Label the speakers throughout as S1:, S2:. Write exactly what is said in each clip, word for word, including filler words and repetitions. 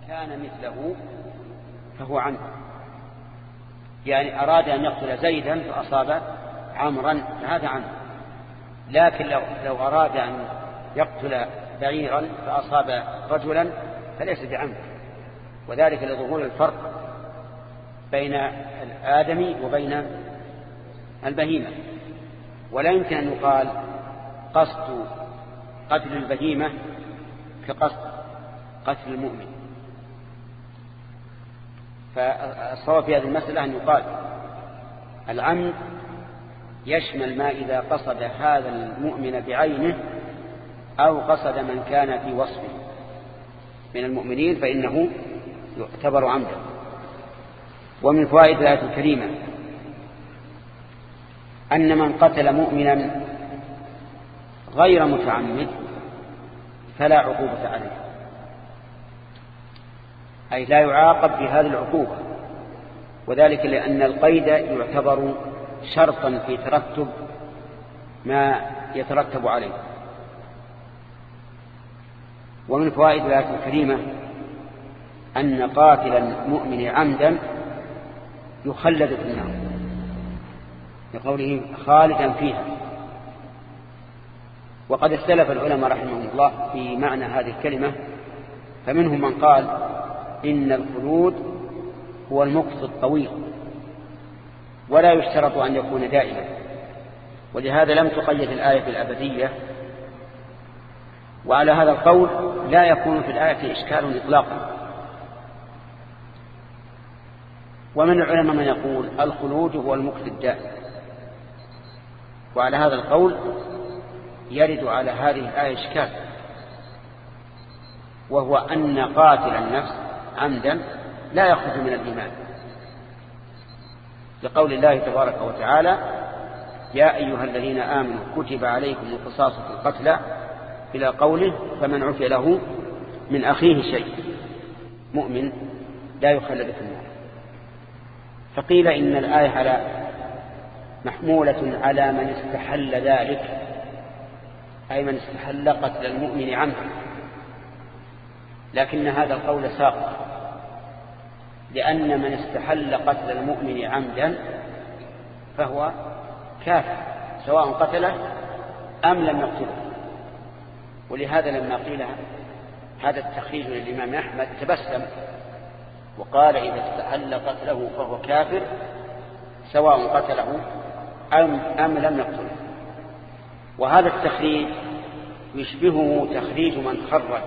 S1: كان مثله فهو عنه، يعني أراد أن يقتل زيدا فأصاب عمرا فهذا عنه، لكن لو, لو أراد أن يقتل بعيرا فأصاب رجلا فليس بعمد، وذلك لظهور الفرق بين الآدمي وبين البهيمة. ولا يمكن أن يقال قصد قتل البهيمة كقصد قتل المؤمن. فالصواب في هذه المسألة أن يقال العمد يشمل ما إذا قصد هذا المؤمن بعينه أو قصد من كان في وصفه من المؤمنين فإنه يعتبر عمدا. ومن فوائد الآية الكريمة أن من قتل مؤمنا غير متعمد فلا عقوبة عليه، أي لا يعاقب بهذه العقوبة، وذلك لأن القيد يعتبر شرطا في ترتب ما يترتب عليه. ومن فوائد الآية الكريمة أن قاتل المؤمن عمدا يخلد في النار لقوله خالدا فيها. وقد اختلف العلماء رحمهم الله في معنى هذه الكلمة، فمنهم من قال إن الخلود هو المكث الطويل ولا يشترط أن يكون دائما، ولهذا لم تقيد الآية بالأبدية. وعلى هذا القول لا يكون في الآية إشكال إطلاقا. ومن العلماء من يقول الخلود هو المكث الدائم، وعلى هذا القول يرد على هذه الآية إشكال، وهو أن قاتل النفس عمدا لا يخرج من الإيمان، لقول الله تبارك وتعالى يا أيها الذين آمنوا كتب عليكم القصاص في القتلى إلى قوله فمن عفي له من أخيه شيء مؤمن لا يخلد في النار. فقيل إن الآية على محمولة على من استحل ذلك، أي من استحل قتل المؤمن عمدا، لكن هذا القول ساقط، لأن من استحل قتل المؤمن عمدا فهو كافر سواء قتله أم لم يقتله. ولهذا لما قيل هذا التخريج للإمام أحمد تبسم وقال إذا استحل قتله فهو كافر سواء قتله أم, أم لم يقتله. وهذا التخريج يشبهه تخريج من خرج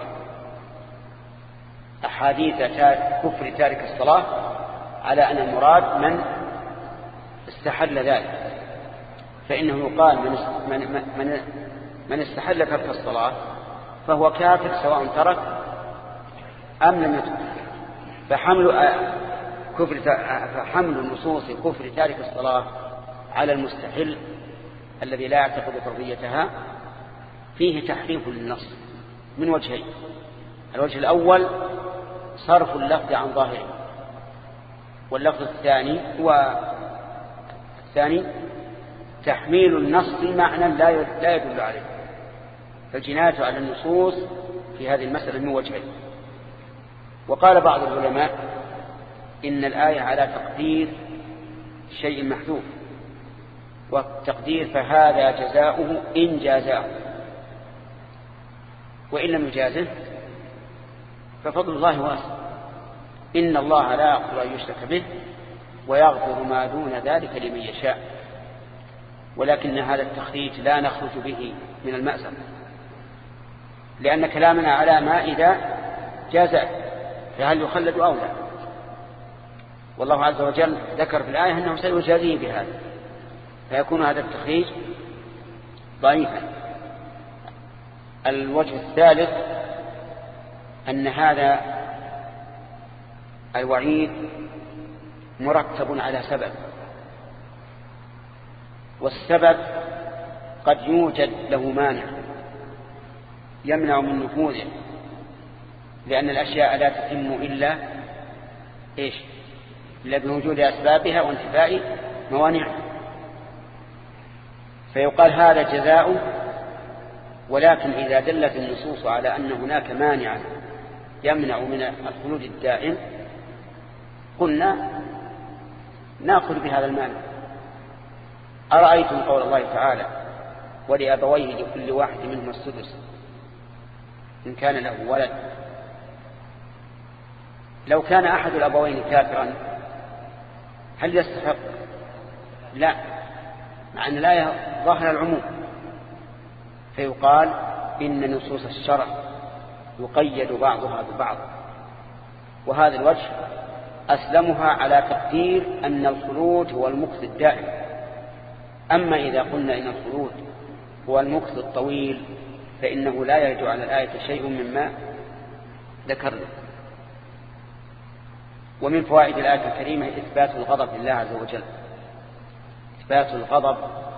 S1: أحاديث كفر تارك الصلاة على أن المراد من استحل ذلك، فإنه يقال من, من, من, من استحل ترك الصلاة فهو كافر سواء ترك أم لم يترك. فحمل كفر فحمل نصوص كفر تارك الصلاة على المستحل الذي لا يعتقد فرضيتها فيه تحريف للنص من وجهين. الوجه الأول صرف اللفظ عن ظاهره، واللفظ الثاني هو الثاني تحميل النص معنى لا يدل عليه. فالجناية على النصوص في هذه المسألة من وجهين. وقال بعض العلماء إن الآية على تقدير شيء محذوف، والتقدير فهذا جزاؤه إن جازاه، وإن لم يجازه ففضل الله واسع، إن الله لا يغفر أن يشرك به ويغفر ما دون ذلك لمن يشاء. ولكن هذا التخريج لا نخرج به من المأزق، لأن كلامنا على ما إذا جاز فهل يخلد أو لا. والله عز وجل ذكر في الآية أنه سيجازيه بهذا، فيكون هذا التخريج ضعيفا. الوجه الثالث أن هذا الوعيد مرتب على سبب، والسبب قد يوجد له مانع يمنع من نفوذه، لأن الأشياء لا تتم إلا إيش؟ إلا بوجود أسبابها وانتفاء موانعها. فيقال هذا جزاؤه، ولكن إذا دلت النصوص على أن هناك مانعا يمنع من الخلود الدائم قلنا نأخذ بهذا المانع. أرأيتم قول الله تعالى ولأبويه لكل واحد منهم السدس إن كان له ولد. لو كان أحد الأبوين كافرا هل يستحق؟ لا، مع أن الآية ظاهر العموم، فيقال إن نصوص الشرع يقيد بعضها ببعض، وهذا الوجه أسلمها على تقدير أن الخلود هو المكث الدائم. أما إذا قلنا إن الخلود هو المكث الطويل فإنه لا يرد على الآية شيء مما ذكرنا. ومن فوائد الآية الكريمة إثبات الغضب لله عز وجل، إثبات الغضب.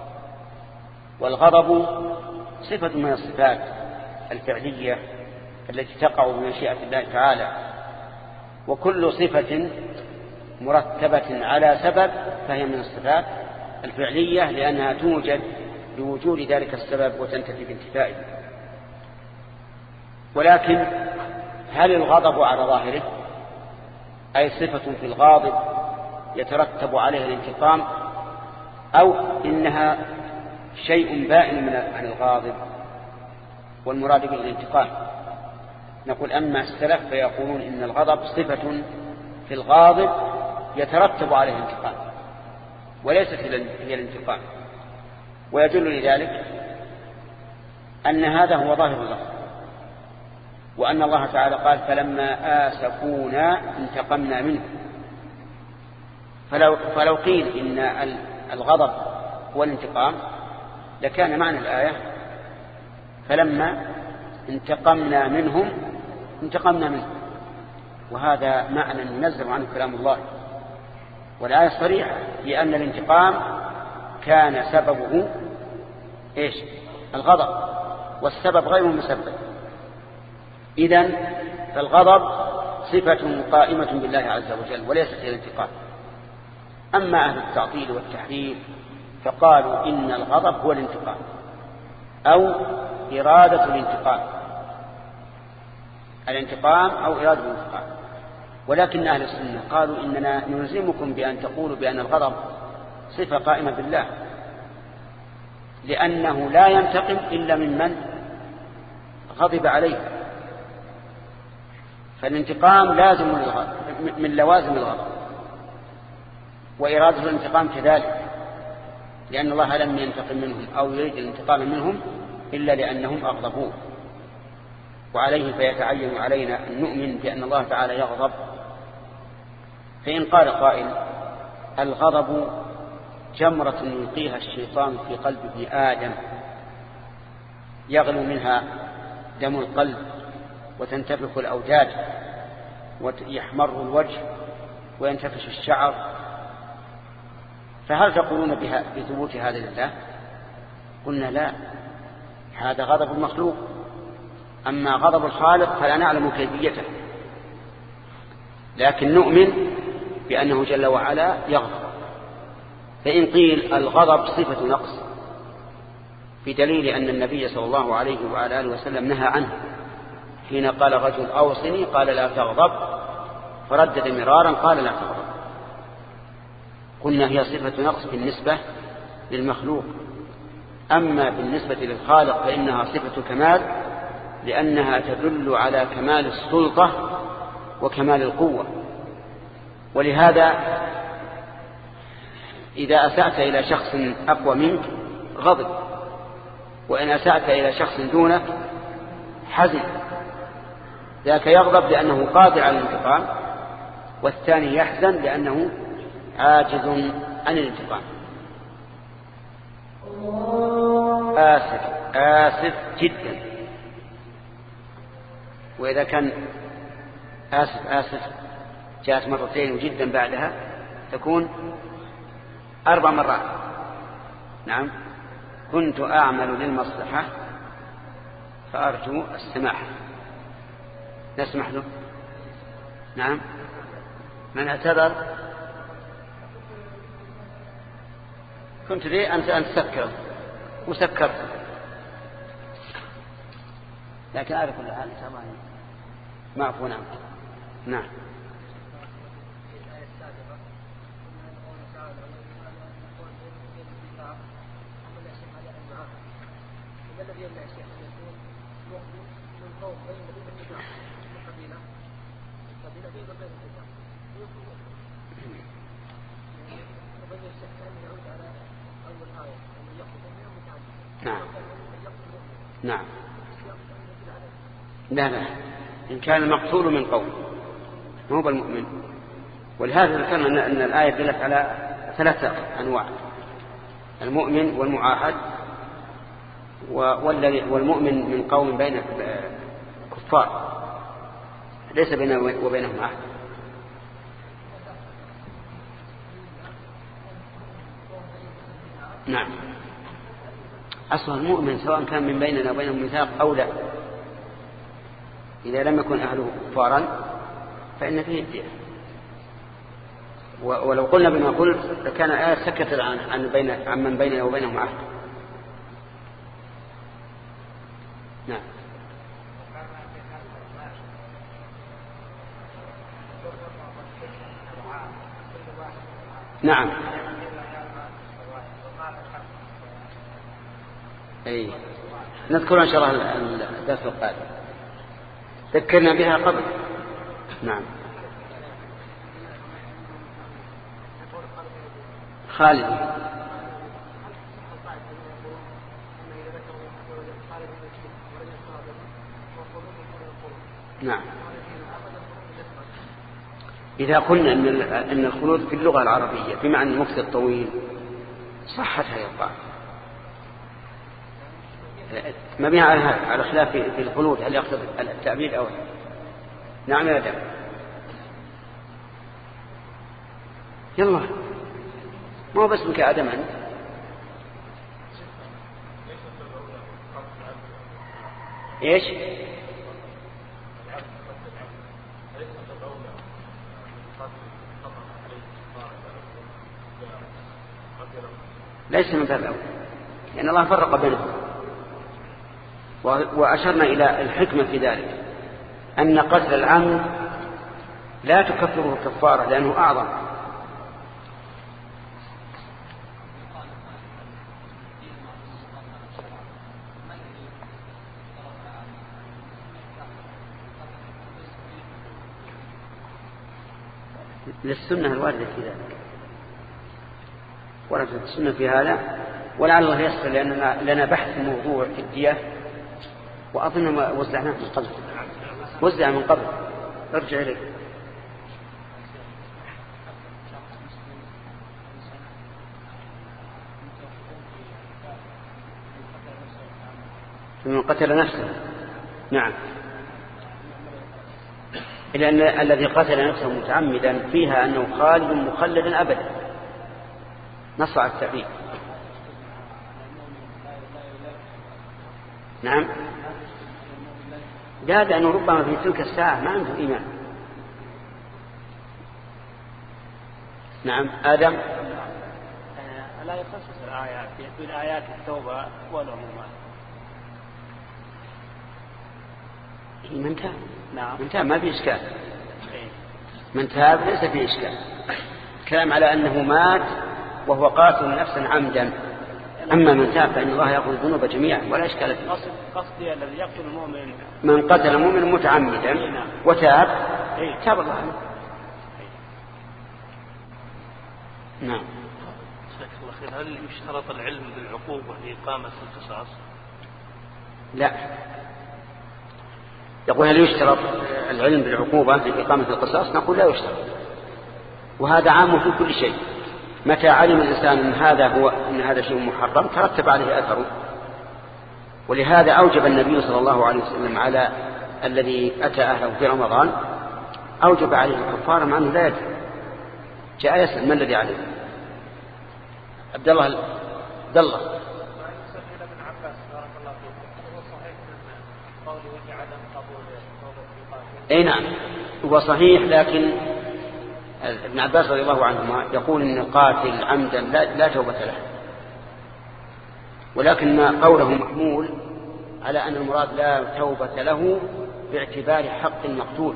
S1: والغضب صفة من الصفات الفعلية التي تقع بمشيئة الله تعالى، وكل صفة مرتبة على سبب فهي من الصفات الفعلية لأنها توجد بوجود ذلك السبب وتنتفي بانتفائه. ولكن هل الغضب على ظاهره أي صفة في الغاضب يترتب عليها الانتقام، أو إنها شيء بائن من عن الغاضب والمراد به الانتقام؟ نقول أما السلف فيقولون إن الغضب صفة في الغاضب يترتب عليه الانتقام وليست هي الانتقام. ويدل لذلك أن هذا هو ظاهر اللفظ، وأن الله تعالى قال فلما آسفونا انتقمنا منه. فلو, فلو قيل إن الغضب هو الانتقام لكان معنى الآية فلما انتقمنا منهم انتقمنا منه، وهذا معنى ينزل عنه كلام الله. والآية صريحة لأن الانتقام كان سببه إيش؟ الغضب، والسبب غير مسبب. إذن فالغضب صفة قائمة بالله عز وجل وليست هي الانتقام. أما أهل التعطيل والتحريف فقالوا إن الغضب هو الانتقام أو إرادة الانتقام، الانتقام أو إرادة الانتقام. ولكن أهل السنة قالوا إننا نلزمكم بأن تقولوا بأن الغضب صفة قائمة بالله، لأنه لا ينتقم إلا ممن غضب عليه، فالانتقام لازم من لوازم الغضب، وإرادة الانتقام كذلك، لأن الله لم ينتقم منهم أو يريد الانتقام منهم إلا لأنهم أغضبوه. وعليه فيتعين علينا أن نؤمن بأن الله تعالى يغضب. فإن قال قائل الغضب جمرة يلقيها الشيطان في قلب ابن آدم يغلو منها دم القلب وتنتفخ الأوداج ويحمر الوجه وينتفش الشعر، فهل تقولون بها بثبوت هذا لله؟ قلنا لا، هذا غضب المخلوق. أما غضب الخالق فلا نعلم كيفيته، لكن نؤمن بأنه جل وعلا يغضب. فإن قيل الغضب صفة نقص بدليل أن النبي صلى الله عليه وعلى آله وسلم نهى عنه حين قال رجل أوصني قال لا تغضب، فردد مرارا قال لا تغضب، قلنا هي صفة نقص بالنسبة للمخلوق. أما بالنسبة للخالق فإنها صفة كمال، لأنها تدل على كمال السلطة وكمال القوة. ولهذا إذا أسأت إلى شخص أقوى منك غضب، وإن أسأت إلى شخص دونك حزن. ذاك يغضب لأنه قادر على الانتقام، والثاني يحزن لأنه عاجز عن الانتقام. آسف آسف جدا. وإذا كان آسف آسف جاءت مرتين وجدا بعدها تكون أربع مرات. نعم، كنت أعمل للمصلحة فأرجو السماح، نسمح له. نعم، من اعتذر كنت لي أنت أن تسكر وسكرت، لكن أعرف كل حال طبعا معفو عنه. نعم. نعم. نعم. لا لا، إن كان المقتول من قوم مو بالمؤمن. ولهذا ذكرنا أن الآية دلت على ثلاثة أنواع: المؤمن والمعاهد والمؤمن من قوم بين كفار ليس بينه وبينهم عهد. نعم. أصلا المؤمن سواء كان من بيننا وبينهم ميثاق أو لا، إذا لم يكن أهله كفارا فإن فيه الدية. ولو قلنا بما قلت لكان آية سكت عن عن, بين عن من بيننا وبينهم عهد. نعم. نعم. أي نذكر إن شاء الله الدرس القادم، ذكرنا بها قبل. نعم. خالد. نعم. إذا قلنا أن الخلود في اللغة العربية بمعنى المكث الطويل صحت هذه القاعدة. ما بها على هذا على خلاف في الخلود هل يقصد التأبيد أو لا. نعم يا دم. يلا ما هو بس منك آدم أنت. إيش؟ ليس من باب أول، لأن الله فرق بينهم، وأشرنا إلى الحكمة في ذلك أن قتل العمد لا تكفره الكفارة لأنه أعظم. للسنة الواردة في ذلك، وردت السنة في هذا، ولعل الله يسر لأننا لنا بحث موضوع في الدية، وأظن وزعناه من قبل وزع من قبل ارجع إليه. من قتل نفسه. نعم. إلا أن الذي قتل نفسه متعمدا فيها أنه خالد مخلدا أبدا، نص على التعبير. نعم. لا، لأنه ربما في تلك الساعة ما عنده إيمان. نعم. آدم.
S2: لا يخصص الآيات في آيات التوبة والعمومات.
S1: من تاب.
S2: نعم.
S1: من تاب ما في إشكال. من تاب ليس في إشكال. كلام على أنه مات وهو قاتل نفسا عمدا. أما من تاب فإن الله يأخذ الذنوب جميعا ولا إشكال فيه.
S2: قصدي الذي يقتل المؤمن،
S1: من قتل مؤمن متعمدا وتاب تاب الله عنه. نعم.
S2: هل يشترط العلم بالعقوبة لإقامة القصاص؟
S1: لا. يقول هل يشترط العلم بالعقوبة لإقامة القصاص؟ نقول لا يشترط، وهذا عام في كل شيء. متى علم الإنسان أن هذا هو أن هذا شيء محرم ترتب عليه أثره. ولهذا أوجب النبي صلى الله عليه وسلم على الذي أتى أهله في رمضان أوجب عليه الكفارة مع أنه لا يدري. جاء يسأل ما الذي عليه؟ عبد الله عبد الله. اي نعم هو صحيح، لكن ابن عباس رضي الله عنهما يقول ان القاتل عمدا لا, لا توبة له، ولكن قوله محمول على ان المراد لا توبة له باعتبار حق المقتول،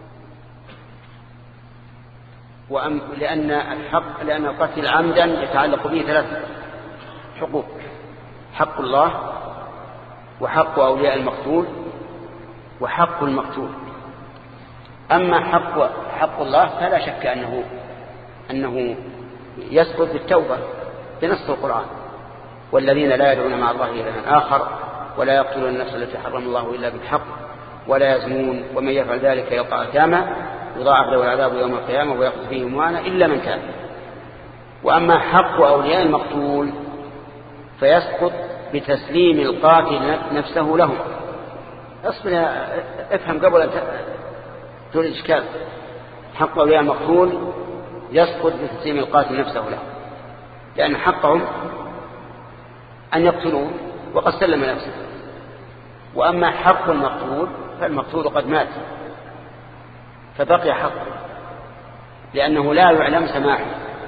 S1: وأم لأن الحق لأن القتل عمدا يتعلق به ثلاث حقوق: حق الله، وحق أولياء المقتول، وحق المقتول. أما حق حق الله فلا شك أنه أنه يسقط بالتوبة بنص القرآن: والذين لا يدعون مع الله إلها آخر ولا يقتلون النفس التي حرم الله إلا بالحق ولا يزنون ومن يفعل ذلك يلقى أثاما يضاعف له العذاب يوم القيامة ويخلد فيه مهانا إلا من تاب. وأما حق أولياء المقتول فيسقط بتسليم القاتل نفسه لهم. اصبر، افهم قبل أن تقول الإشكال. حق أولياء المقتول يسقط بتسليم القاتل نفسه له، لأن حقهم أن يقتلوه وقد سلم نفسه. وأما حق المقتول فالمقتول قد مات فبقي حقه، لأنه لا يعلم سماحه،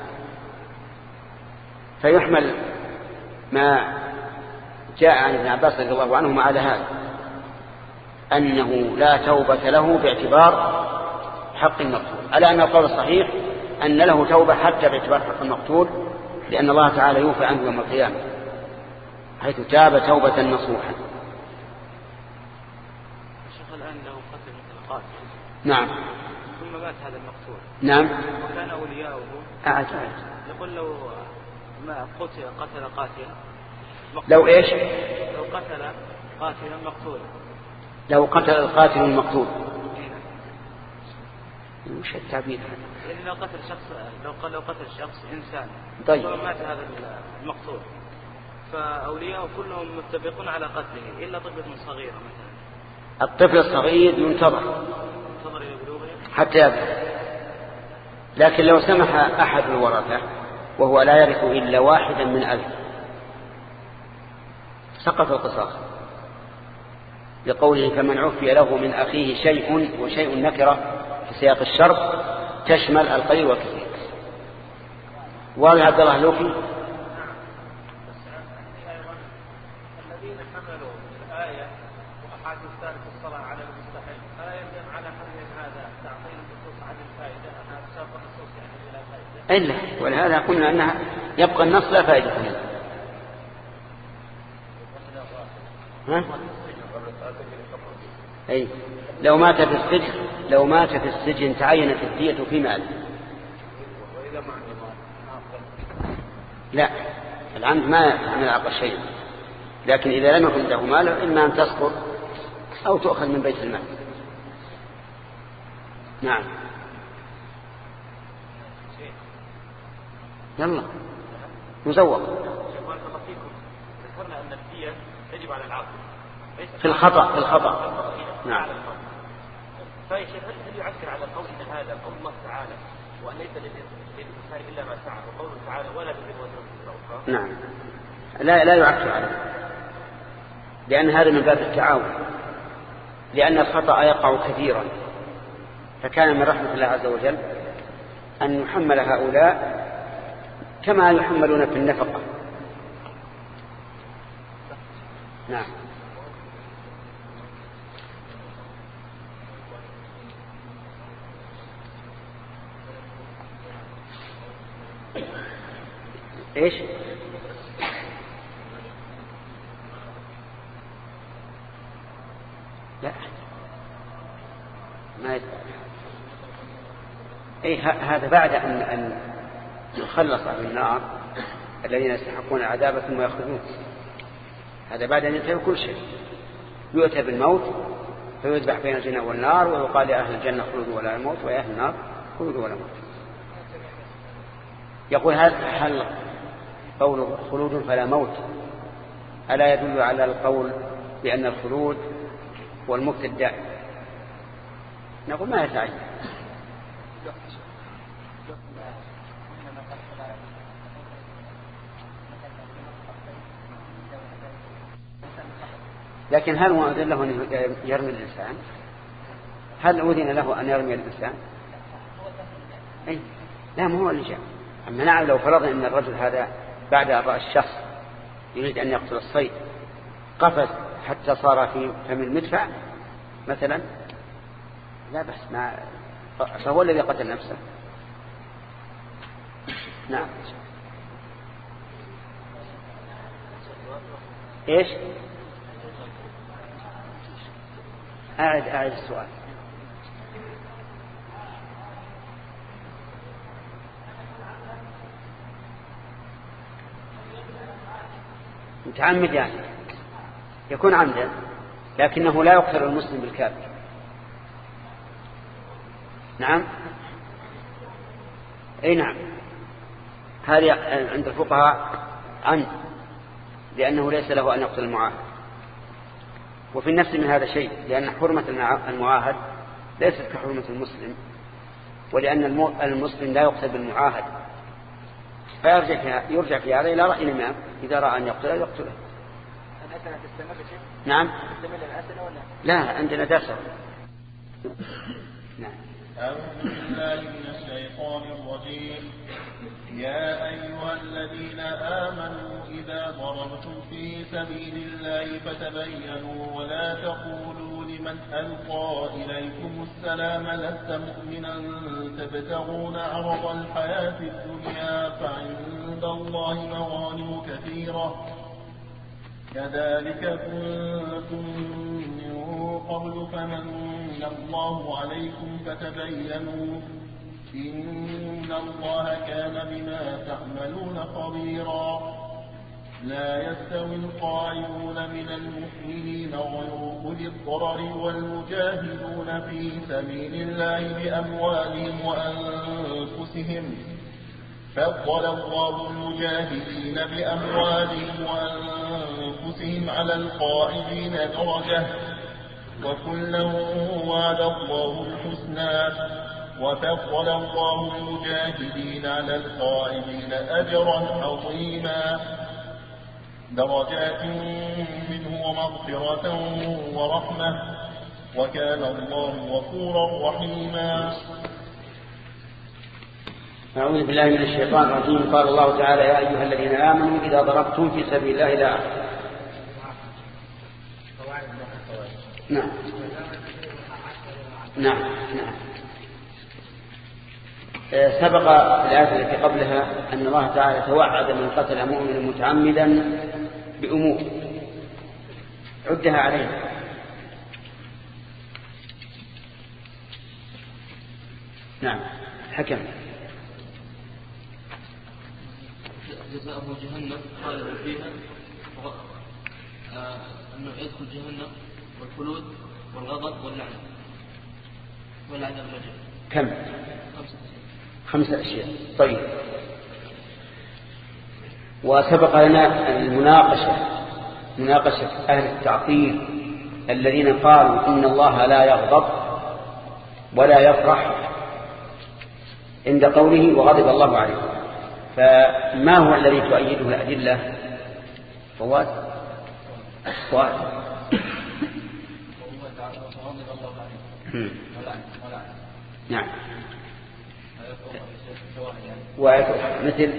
S1: فيحمل ما جاء عن ابن عباس رضي الله عنهما على هذا، أنه لا توبة له باعتبار حق المقتول، على أن القول الصحيح أن له توبة حتى باعتبار حق المقتول، لأن الله تعالى يوفى عنه يوم القيامة حيث تاب توبة نصوحا.
S2: الشيخ الآن له قتل مثل القاتل،
S1: نعم،
S2: ثم مات هذا المقتول،
S1: نعم،
S2: وكان أولياؤه
S1: أعد.
S2: يقول لو ما قتل قتل قاتلا
S1: لو إيش؟
S2: لو قتل قاتلا مقتولا،
S1: لو قتل القاتل المقتول. وش التعبير هذا؟
S2: يعني لو قتل شخص، لو قال لو قتل شخص إنسان،
S1: طيب،
S2: ثم مات هذا المقتول، فأولياءه كلهم متفقون على قتله إلا طفلة صغيرة مثلا.
S1: الطفل الصغير ينتظر
S2: ينتظر إلى بلوغه
S1: حتى يبلغ، لكن لو سمح أحد الورثة وهو لا يرث إلا واحدا من ألف سقط القصاص، لقوله: فمن عفي له من أخيه شيء، وشيء نكرة في سياق الشرط تشمل القليل والكثير. واضح عبد الله لوفي؟
S2: الذين حملوا الآية وأحاديث ثالث الصلاة على المستحيل، فلا يلزم على حمل هذا تعطيل النصوص عن الفائدة، أنها تساق النصوص يعني بلا فائدة.
S1: إلا ولهذا قلنا أنها يبقى النص لا فائدة منه. ها؟ أي لو مات في السجن لو مات في السجن تعينت الدية في ماله. لا، العمد ما يعمل عقل شيء، لكن إذا لم يكن له مال إما أن تسقط أو تؤخذ من بيت المال. نعم، يلا مزوق.
S2: ذكرنا أن الدية يجب على العاقل
S1: في الخطأ في الخطأ نعم.
S2: فهل يعكر على قول إن هذا قول الله تعالى وأن ليس للإنسان إلا ما سعى، وقوله تعالى ولا تزر وزر أخرى؟
S1: نعم، لا لا يعكر عليه، لأن هذا من باب التعاون، لأن الخطأ يقع كثيرا، فكان من رحمة الله عز وجل أن يحمل هؤلاء كما يحملون في النفقة. نعم. ايش؟ لا ما يتبع. اي هذا بعد ان ان يخلص من النار الذين يستحقون العذاب ثم يخرجون، هذا بعد ان ينتهي كل شيء. يؤتى بالموت فيذبح بين الجنة والنار ويقال لأهل الجنة خلودوا ولا موت ويا أهل النار خلودوا ولا موت. يقول هل قول خلود فلا موت ألا يدل على القول بأن الخلود والموت الدائم؟ نقول ما يتعين. لكن هل هو أذن له أن يرمي الإنسان؟ هل أذن له أن يرمي الإنسان؟ أي لا، ما هو اللي جاء. أما نعم لو فرضنا أن الرجل هذا بعد أن رأى الشخص يريد أن يقتل الصيد قفز حتى صار في فم المدفع مثلا لا بس ما فهو الذي قتل نفسه. نعم. ايش؟ أعد أعد السؤال. متعمد يعني يكون عمدا، لكنه لا يقتل المسلم بالكافر. نعم. اي نعم، هذه عند الفقهاء عمد، لأنه ليس له أن يقتل المعاهد. وفي النفس من هذا شيء، لأن حرمة المعاهد ليست كحرمة المسلم، ولأن المسلم لا يقتل بالمعاهد، فيرجع في يرجع في هذا إلى رأي الإمام، إذا رأى أن يقتله يقتله.
S2: الأسئلة تستمر شيء؟
S1: نعم.
S2: تستمر الأسئلة ولا؟
S1: لا، عندنا درس. نعم.
S3: أعوذ بالله من الشيطان الرجيم. يا أيها الذين آمنوا إذا ضربتم في سبيل الله فتبينوا ولا تقولوا لمن ألقى إليكم السلام لست مؤمنا تبتغون عرض الحياة الدنيا فعند الله مغانم كثيرة كذلك كنتم من قبل فمن الله عليكم فتبينوا إن الله كان بما تعملون خبيرا. لا يستوي القاعدون من المؤمنين غير أولي الضرر والمجاهدون في سبيل الله بأموالهم وأنفسهم فضل الله المجاهدين بأموالهم وأنفسهم على القاعدين درجة وكلا وعد الله الحسنى وفضل الله المجاهدين على القاعدين أجرا عظيما درجات منه ومغفرة ورحمة وكان الله غفورا رحيما.
S1: أعوذ بالله من الشيطان الرجيم. قال الله تعالى يا أيها الذين آمنوا إذا ضربتم في سبيل الله لا أحد. نعم نعم نعم. سبق الآية التي قبلها أن الله تعالى توعد من قتل مؤمنا متعمدا بأمور عدها عليه. نعم. حكم
S4: جزاءه جهنم خالدا فيها آه أنه يدخل جهنم والخلود والغضب واللعنة والعذاب الرجل.
S1: كم؟ خمسة أشياء. طيب. وسبق لنا المناقشة مناقشة أهل التعطيل الذين قالوا إن الله لا يغضب ولا يفرح عند قوله وغضب الله عليه. فما هو الذي تؤيده الأدلة؟ فواد فواد نعم. مثل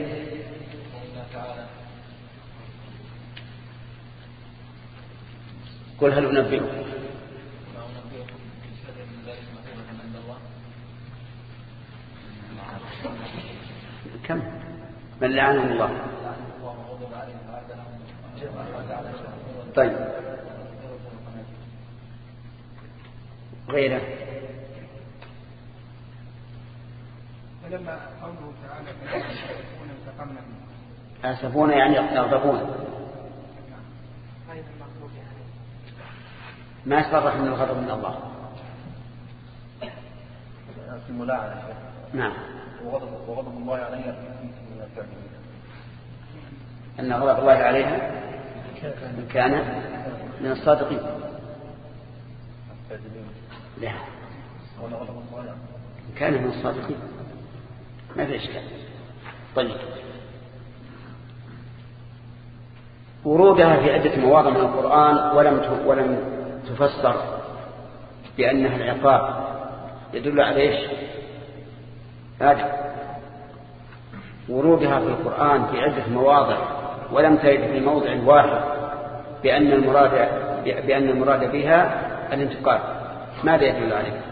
S1: قل هل أنبئكم كم من لعنهم الله. طيب غيره.
S2: ولما قوله تعالى
S1: آسفون يعني يغضبون ما يصرح من الغضب من الله
S3: في الملاعنة.
S1: نعم.
S3: وغضب, وغضب الله عليها
S1: أن غضب الله عليها كان من الصادقين. لا كان من الصادقين ما في إشكال. طيب. ورودها في عدة مواضع من القرآن ولم ولم تفسر بأنها العقاب يدل على ايش؟ هذا ورودها في القرآن في عدة مواضع ولم ترد في موضع واحد بأن المراد بأن المراد بها الانتقال ماذا يدل عليه؟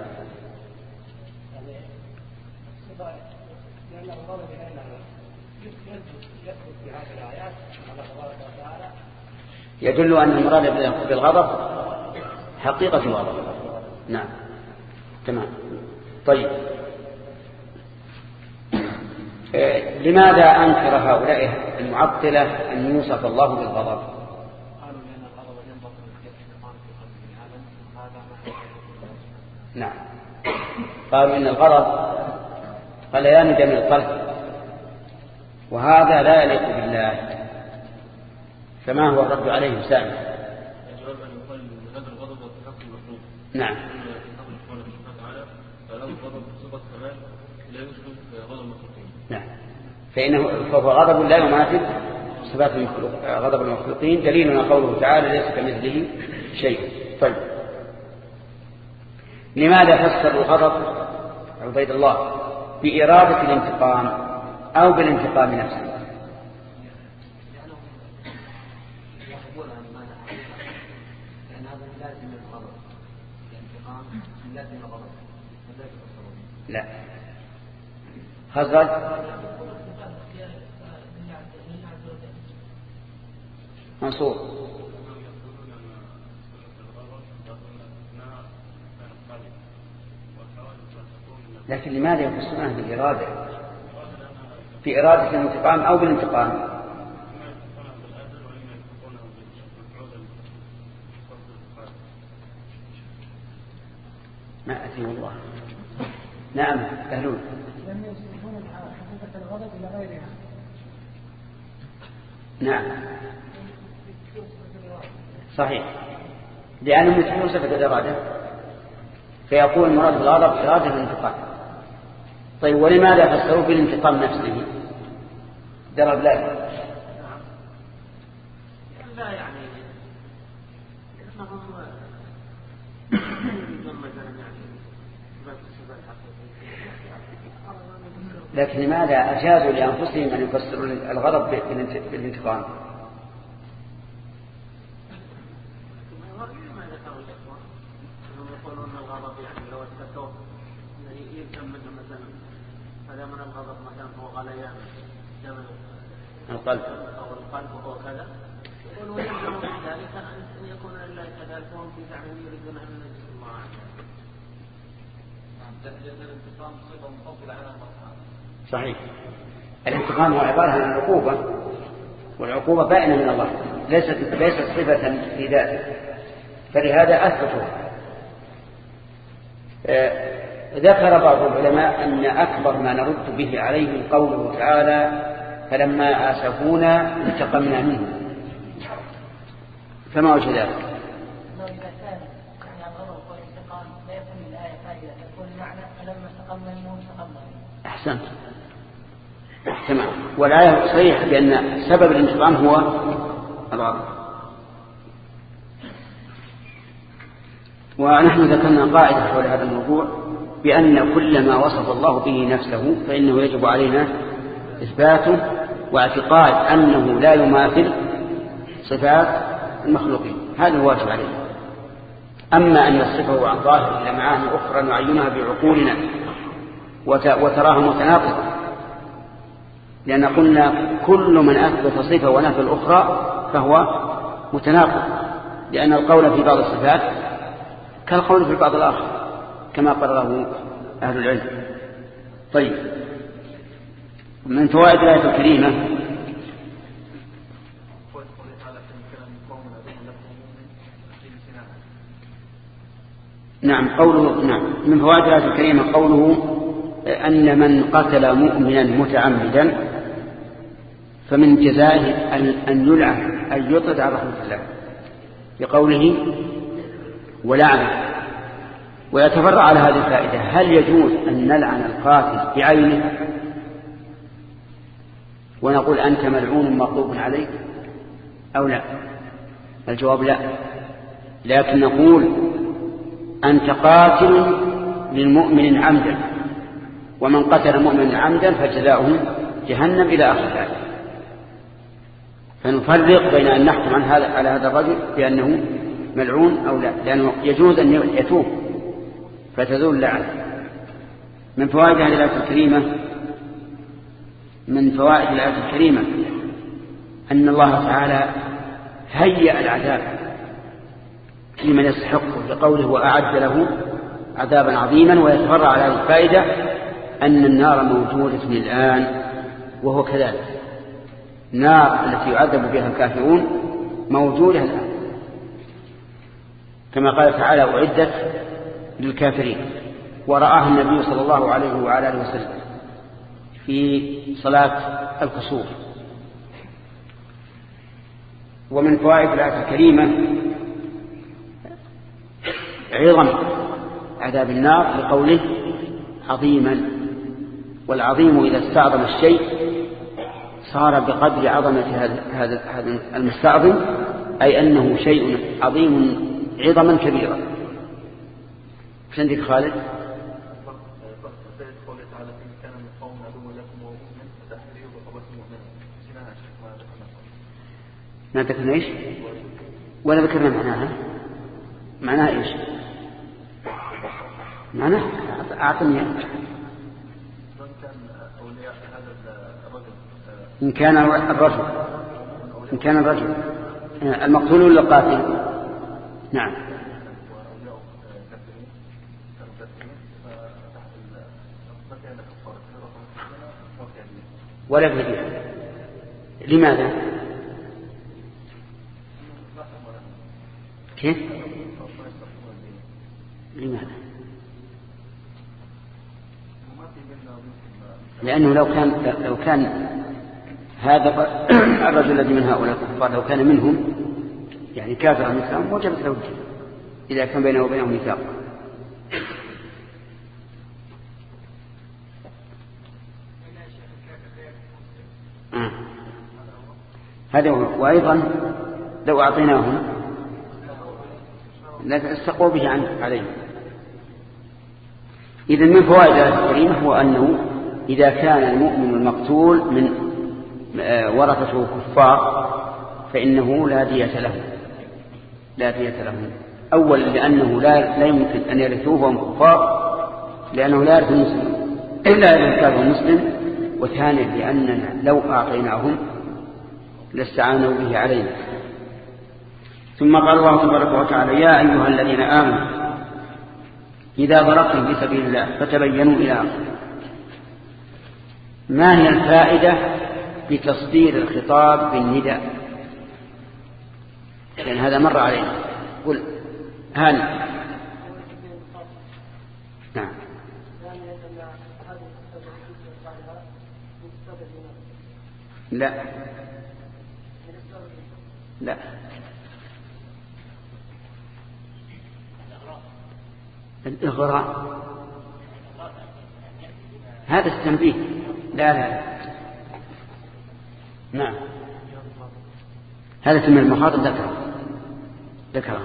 S1: يدل أن المراد بالغضب حقيقة الغضب. نعم تمام. طيب آه لماذا أنكر هؤلاء المعطلة أن يوصف الله بالغضب؟ نعم قالوا إن الغضب غليان دم القلب وهذا لا يليق بالله. فما هو الرد عليه سامي؟ نعم نعم فإنه فهو غضب لا يماثل صفات غضب المخلوقين. دليلنا قوله تعالى ليس كمثله شيء. طيب لماذا فسر الغضب عبيد الله بإرادة الانتقام أو بالانتقام نفسه؟ لا خزرج منصور. لكن لماذا يفسرونه بالإرادة؟ في إرادة الانتقام أو بالانتقام؟ ما أتي والله. نعم أهلون. لم يوصفون حقيقة الغضب إلى غيرها. نعم صحيح لأنهم يثبتون صفة الإرادة فيقول المراد بالغضب إرادة الانتقام. طيب ولماذا فسروا بالانتقام نفسه؟ درب لا
S2: لا يعني
S1: لكن لماذا أجازوا لأنفسهم أن يفسروا الغضب بالانتقام؟
S2: يقولون الغضب يعني لو استكوا يلزم منه مثلا هذا من الغضب مثلا هو غليان دم
S1: القلب
S2: أو القلب أو كذا يقولون يلزم من ذلك أن يكون لله كذلك وهم في زعمهم يريدون أن ينجز الله عنه. تحديد الانتقام صفة مفضلة على الله تعالى.
S1: صحيح الانتقام هو عبارة عن العقوبة والعقوبة بائنة من الله ليست ليست صفة في ذاته فلهذا أثبتوا. آه ذكر بعض العلماء أن أكبر ما نرد به عليه قوله تعالى فلما آسفونا انتقمنا منهم. فما وجه ذلك؟
S5: إذا كان يعني الغضب والانتقام لا يكون الآية فائدة تكون معنى فلما انتقمنا منهم انتقمنا.
S1: أحسنت تمام. والآية صريحة بأن سبب الانتقام هو الغضب. ونحن ذكرنا قاعدة حول هذا الموضوع بأن كل ما وصف الله به نفسه فإنه يجب علينا إثباته واعتقاد أنه لا يماثل صفات المخلوقين. هذا هو واجب علينا. أما أن نصفه عن ظاهر إلى معاني أخرى نعينها بعقولنا وتراها متناقضة لأن قلنا كل من أثبت صفة ونفى الأخرى فهو متناقض لأن القول في بعض الصفات كالقول في بعض الآخر كما قرره أهل العلم. طيب من فوائد الآية الكريمة نعم قوله نعم من فوائد الآية الكريمة قوله أن من قتل مؤمنا متعمدا فمن جزائه أن يلعن أن يطرد على رحمة الله بقوله ولعنه. ويتفرع على هذه الفائدة هل يجوز أن نلعن القاتل بعينه ونقول أنت ملعون مغضوب عليك أو لا؟ الجواب لا. لكن نقول أنت قاتل للمؤمن عمدا ومن قتل مؤمنا عمدا فجزاؤه جهنم إلى آخر ذلك. فنفرق بين أن نحكم عن هذا على هذا الرجل بأنه ملعون أو لا لأنه يجوز أن يتوب فتزول اللعنة. من فوائد هذه الآية الكريمة من فوائد الآية الكريمة أن الله تعالى هيأ العذاب لمن يستحقه بقوله وأعد له عذابا عظيما. ويتفرع على هذه الفائدة أن النار موجودة الآن وهو كذلك. النار التي يعذب بها الكافرون موجودة الآن كما قال تعالى أعدت للكافرين. ورآها النبي صلى الله عليه وعلى آله وسلم في صلاة الكسوف. ومن فوائد الآية الكريمة عظم عذاب النار لقوله عظيما. والعظيم إذا استعظم الشيء صار بقدر عظمة هذا هذا المستعظم، أي أنه شيء عظيم عظما كبيرا. ايش عندك خالد؟ ما ذكرنا ايش ولا ذكرنا معناها؟ معناها ايش؟ معناها اعطني. ان كان الرجل ان كان الرجل المقتول ولا القاتل؟ نعم. ولا فدية. لماذا؟ كيف؟ لماذا؟ لأنه لو كان لو كان هذا الرجل الذي من هؤلاء الكفار لو كان منهم يعني كافر مثلهم وجبت له الدين إذا كان بينه وبينهم ميثاق. آه. هذا هو. وأيضا لو أعطيناهم لا استقوا به عليه. إذن من فوائد الآية الكريمة هو أنه إذا كان المؤمن المقتول من ورثته كفار فإنه لا دية له لا دية له. أولا لأنه لا, لا يمكن أن يرثوه وهم كفار لأنه لا يرث المسلم إلا إذا كان المسلم. وثانيا لأننا لو أعطيناهم لاستعانوا به علينا. ثم قال الله تبارك وتعالى يا أيها الذين آمنوا إذا ضربتم في سبيل الله فتبينوا إلى آخره. ما هي الفائدة بتصدير الخطاب بالنداء؟ لأن هذا مر علينا. قل هاني. نعم. لا لا الإغراء هذا التنبيه. لا لا نعم هذا من المخاطب ذكره ذكره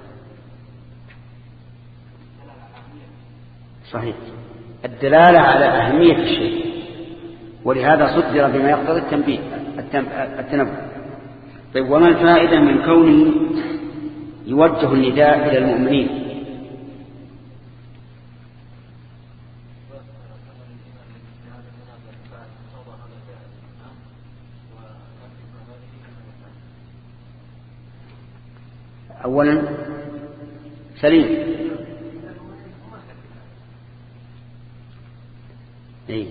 S1: صحيح الدلالة على أهمية الشيء ولهذا صدر بما يقتضي التنبيه التنبه. طيب وما الفائدة من كونه يوجه النداء إلى المؤمنين؟ أولا سليم اي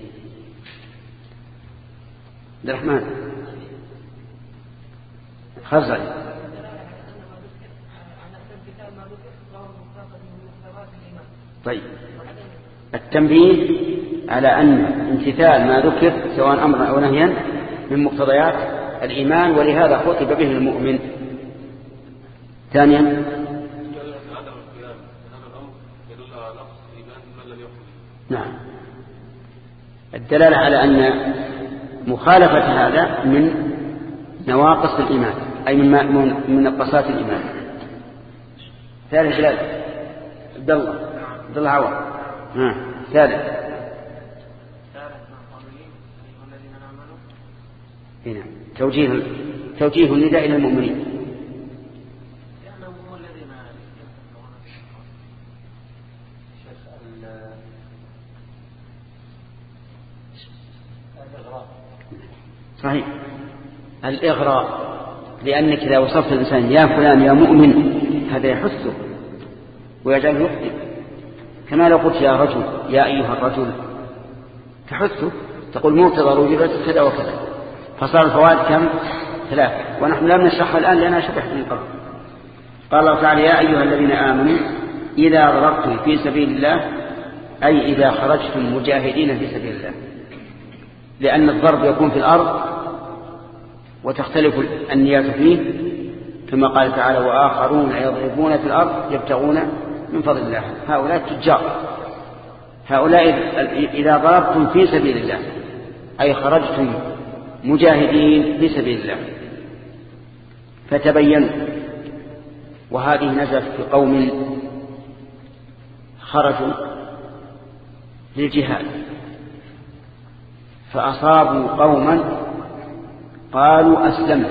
S1: عبد الرحمن خزعي. طيب التنبيه على أن امتثال ما ذكر سواء أمرا أو نهيا من مقتضيات الإيمان ولهذا خطب به المؤمن. ثانيا نعم الدلالة على أن مخالفة هذا من نواقص الإيمان أي من من نقصات الإيمان. ثالث دلالة عبد الله عبد الله عوض. ها ثالث هنا توجيه توجيه النداء إلى المؤمنين. صحيح الإغراء، لأنك إذا وصفت الإنسان يا فلان يا مؤمن هذا يحثه ويجعله يخطئ، كما لو قلت يا رجل يا أيها الرجل تحثه، تقول مقتضى وجبت كذا وكذا، فصار الفوائد كم؟ ثلاثة، ونحن لم نشرحها الآن لأنها شبهت من قبل. قال الله تعالى يا أيها الذين آمنوا إذا ضربتم في سبيل الله، أي إذا خرجتم مجاهدين في سبيل الله، لأن الضرب يكون في الأرض وتختلف النيات فيه، كما قال تعالى وآخرون يضربون في الأرض يبتغون من فضل الله، هؤلاء التجار، هؤلاء إذا ضربتم في سبيل الله أي خرجتم مجاهدين في سبيل الله فتبينوا. وهذه نزلت في قوم خرجوا للجهاد فأصابوا قوما قالوا أسلمنا،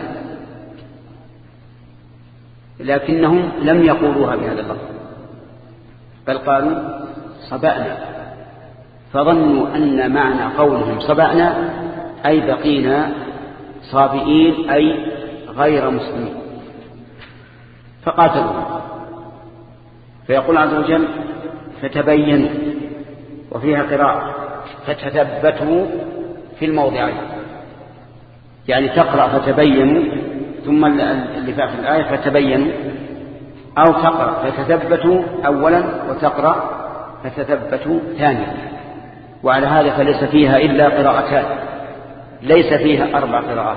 S1: لكنهم لم يقولوها بهذا اللفظ بل قالوا صبأنا، فظنوا أن معنى قولهم صبأنا أي بقينا صابئين أي غير مسلمين فقاتلوا. فيقول عز وجل فتبينوا، وفيها قراءة فتثبتوا في الموضعين، يعني تقرأ فتبينوا ثم اللي في الآية فتبينوا، أو تقرأ فتثبتوا أولا وتقرأ فتثبتوا ثانيا. وعلى هذا فليس فيها إلا قراءتان، ليس فيها أربع قراءات،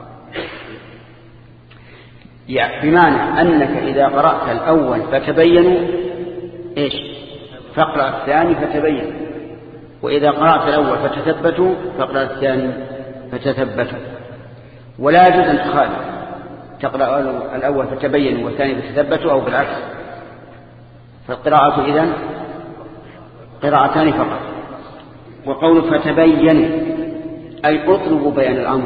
S1: يعني بمعنى أنك إذا قرأت الأول فتبينوا إيش فاقرأ الثاني فتبينوا، وإذا قرأت الأول فتثبتوا فاقرأ الثاني فتثبتوا. ولا يجوز أن تخالف تقرأ الأول فتبينوا والثاني فتثبتوا أو بالعكس، فالقراءة إذن قراءتان فقط. وقول فتبينوا أي اطلبوا بيان الأمر،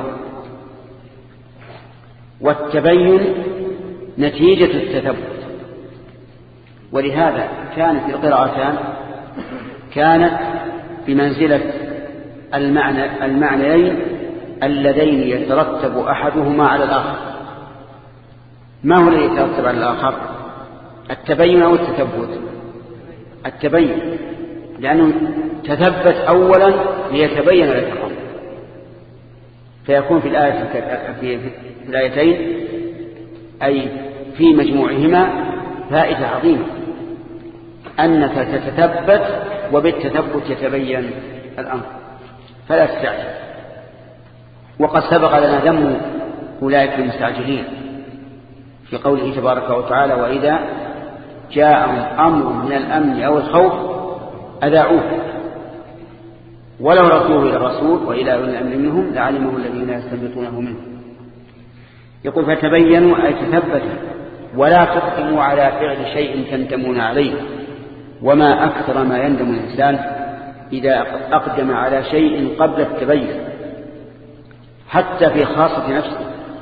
S1: والتبين نتيجة التثبت، ولهذا كانت القراءتان كانت بمنزلة المعنى المعنيين اللذين يترتب أحدهما على الآخر. ما هو الذي يترتب على الآخر؟ التبين أو التثبت؟ التبين، لأنه تثبت أولا ليتبين لك الأمر، فيكون في الآية في الآيتين أي في مجموعهما فائدة عظيمة أنك تتثبت وبالتثبت يتبين الأمر فلا تستعجل. وقد سبق لنا ذم أولئك المستعجلين في قوله تبارك وتعالى وإذا جاءهم أمر من الأمن أو الخوف أذاعوه ولو ردوه إلى الرسول وإلى أولي الأمر منهم لعلمه الذين يستنبطونه منهم. يقول فتبينوا أي تثبتوا ولا تقدموا على فعل شيء تندمون عليه، وما أكثر ما يندم الإنسان إذا أقدم على شيء قبل التبين حتى في خاصة نفسه،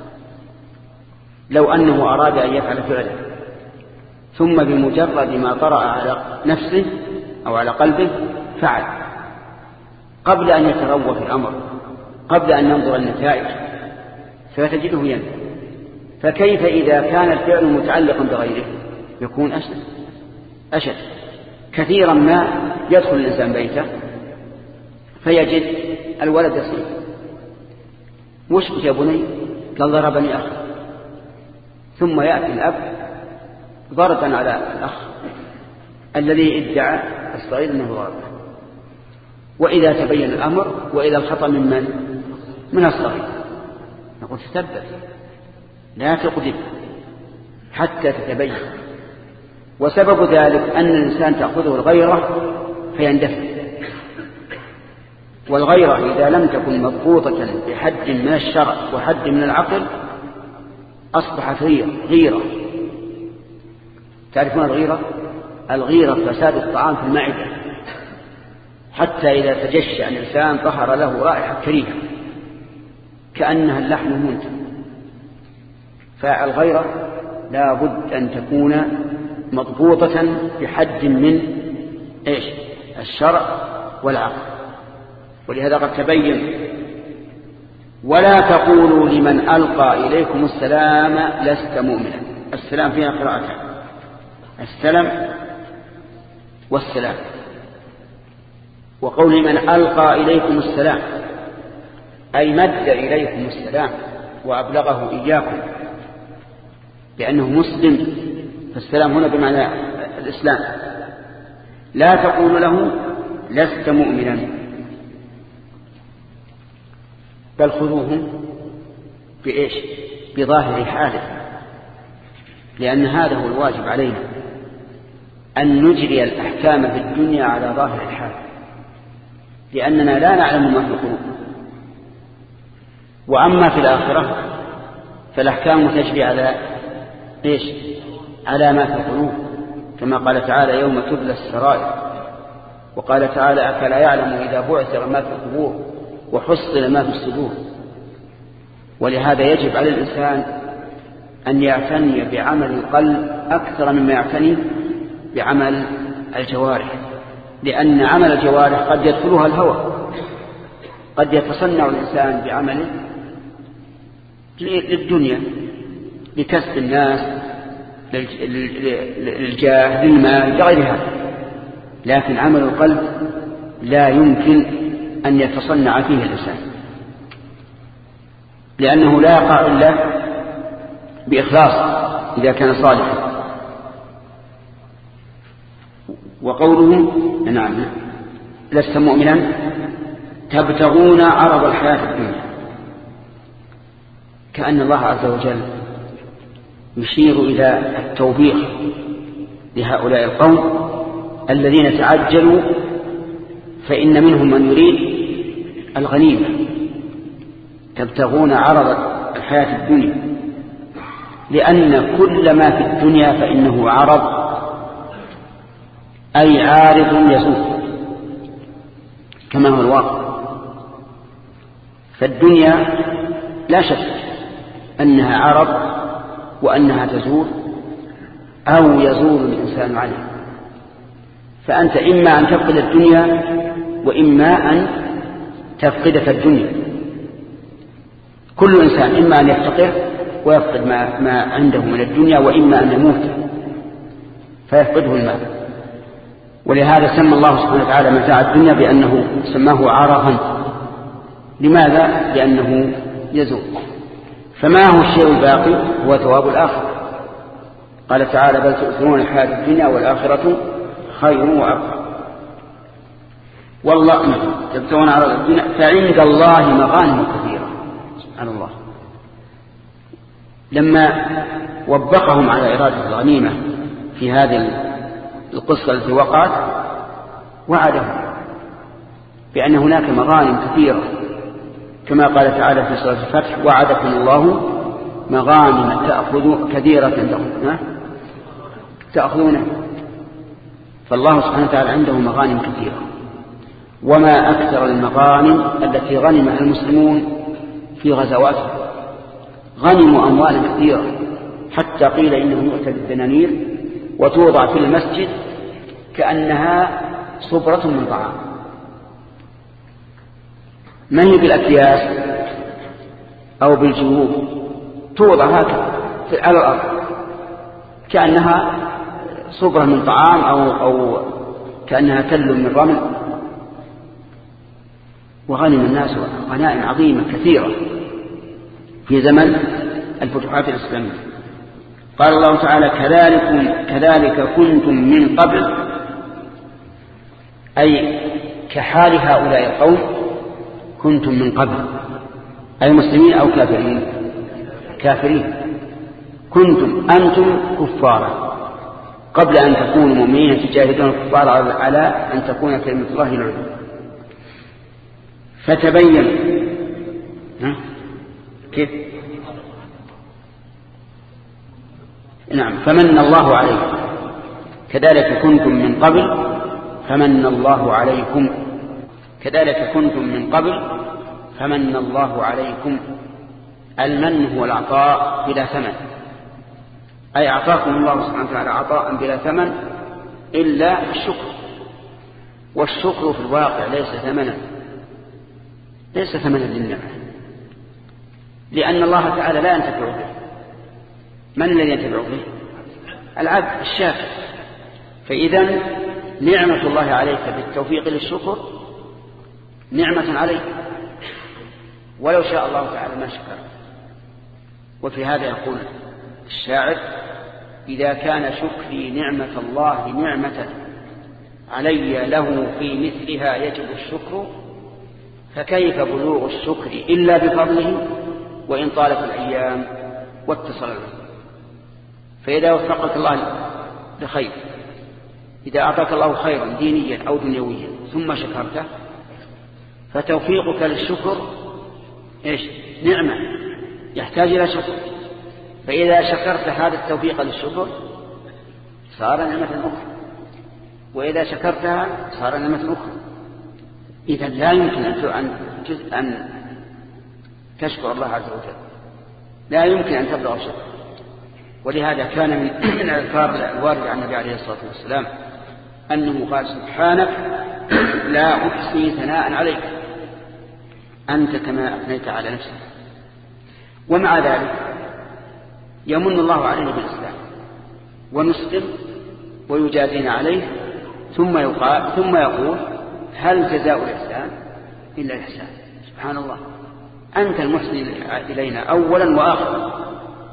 S1: لو أنه أراد أن يفعل فعلا ثم بمجرد ما طرأ على نفسه أو على قلبه فعل قبل أن يتروى في الأمر، قبل أن ينظر النتائج، فتجده يندم. فكيف إذا كان الفعل متعلقا بغيره؟ يكون أشد أشد. كثيرا ما يدخل الإنسان بيته فيجد الولد يصيح وش بك يا بني؟ قال ضربني أخ، ثم يأتي الأب ضربا على الأخ الذي ادعى الصغير أنه ضربه، وإذا تبين الأمر وإذا الخطأ من من؟ من الصغير. نقول تثبت لا تقدم حتى تتبين. وسبب ذلك أن الإنسان تأخذه الغيرة فيندفع، والغيرة إذا لم تكن مضبوطة بحد من الشرع وحد من العقل أصبحت غيرة. غيرة تعرفون الغيرة؟ الغيرة فساد الطعام في المعدة، حتى إذا تجشع الإنسان ظهر له رائحة كريهة كأنها اللحم المنتن. فالغيرة لا بد أن تكون مضبوطة بحد من إيش؟ الشرع والعقل. ولهذا قد تبين ولا تقولوا لمن ألقى إليكم السلام لست مؤمنا. السلام فيها قراءتان، السلام والسلام. وقول من ألقى إليكم السلام أي مد إليكم السلام وأبلغه إياكم لأنه مسلم، فالسلام هنا بمعنى الإسلام. لا تقول له لست مؤمنا، بل خذوهم بإيش؟ بظاهر حاله، لأن هذا هو الواجب علينا، أن نجري الأحكام في الدنيا على ظاهر الحال، لأننا لا نعلم ما في القلوب. وأما في الآخرة فالأحكام تجري على إيش؟ على ما في القلوب، كما قال تعالى يوم تبلى السرائر، وقال تعالى أفلا يعلم إذا بعثر ما في القبور وحصل ما في الصدور. ولهذا يجب على الإنسان أن يعتني بعمل القلب أكثر مما يعتني بعمل الجوارح، لأن عمل الجوارح قد يدخلها الهوى، قد يتصنع الإنسان بعمله للدنيا، لكسب الناس، للجاه، للمال، لغير هذا. لكن عمل القلب لا يمكن أن يتصنع فيه الإنسان، لأنه لا يقع إلا بإخلاص إذا كان صالحا. وقوله نعم لست مؤمنا تبتغون عرض الحياة الدنيا، كأن الله عز وجل يشير إلى التوبيخ لهؤلاء القوم الذين تعجلوا، فإن منهم من يريد الغنيمة. تبتغون عرض الحياة الدنيا، لأن كل ما في الدنيا فإنه عرض، أي عارض يزول كما هو الواقع. فالدنيا لا شك أنها عرض وأنها تزول أو يزول الإنسان عنها، فأنت إما أن تفقد الدنيا وإما أن تفقدك الدنيا. كل إنسان إما أن يفتقر ويفقد ما, ما عنده من الدنيا، وإما أن يموت فيفقده المال. ولهذا سمى الله سبحانه وتعالى متاع الدنيا بأنه سماه عرضا. لماذا؟ لأنه يزول. فما هو الشيء الباقي؟ هو ثواب الآخرة. قال تعالى بل تؤثرون الحياة الدنيا والآخرة خير وأبقى. والله تبتغون عرض الدنيا فعند الله مغانم كثيرة. سبحان الله، لما وبقهم على إرادة الغنيمة في هذه القصة التي وقعت وعدهم بأن هناك مغانم كثيرة، كما قال تعالى في سورة الفتح وعدكم الله مغانم تأخذوا كثيرة تأخذونها. فالله سبحانه وتعالى عنده مغانم كثيرة. وما أكثر المغانم التي غنمها المسلمون في غزواتهم، غنموا أموالا كثيرة، حتى قيل إنه يؤتى بالدنانير وتوضع في المسجد كأنها صبرة من طعام. ما هي بالأكياس أو بالجيوب، توضع هكذا على الأرض كأنها صبرة من طعام أو, أو كأنها تل من رمل. وغنم الناس غنائم عظيمة كثيرة في زمن الفتوحات الإسلامية. قال الله تعالى كذلك, كذلك كنتم من قبل، أي كحال هؤلاء القوم كنتم من قبل، أي مسلمين أو كافرين. كافرين كنتم أنتم كفارا قبل أن تكونوا مؤمنين تجاهدون الكفار على أن تكون كلمة الله العليا. فتبين كيف نعم فمن الله عليكم كذلك كنتم من قبل فمن الله عليكم كذلك كنتم من قبل فمن الله عليكم. المن هو العطاء بلا ثمن، أي أعطاكم الله سبحانه وتعالى عطاء بلا ثمن إلا الشكر. والشكر في الواقع ليس ثمنا، ليس ثمنا للنعمة، لأن الله تعالى لا ينتفع به. من الذي ينتفع به؟ العبد الشاكر. فإذا نعمة الله عليك بالتوفيق للشكر نعمة عليك، ولو شاء الله تعالى ما شكر. وفي هذا يقول الشاعر: إذا كان شكري نعمة الله نعمة علي له في مثلها يجب الشكر، فكيف بلوغ الشكر إلا بفضله وإن طالت الأيام واتصل العمر. فإذا وفقك الله لخير، إذا أعطاك الله خيرا دينيا أو دنيويا ثم شكرته، فتوفيقك للشكر إيش؟ نعمة يحتاج إلى شكر. فإذا شكرت هذا التوفيق للشكر صار نعمة أخرى، وإذا شكرتها صار نعمة أخرى. إذا لا يمكن أن تشكر الله عز وجل، لا يمكن أن تبلغ الشكر. ولهذا كان من الأذكار الواردة عن النبي عليه الصلاة والسلام أنه قال: سبحانك لا أحصي ثناء عليك أنت كما أثنيت على نفسك. ومع ذلك يمن الله علينا بالإسلام ونسلم ويجازينا عليه، ثم يقال ثم يقول: هل جزاء الإحسان إلا الإحسان. سبحان الله، أنت المحسن إلينا أولا وآخرا،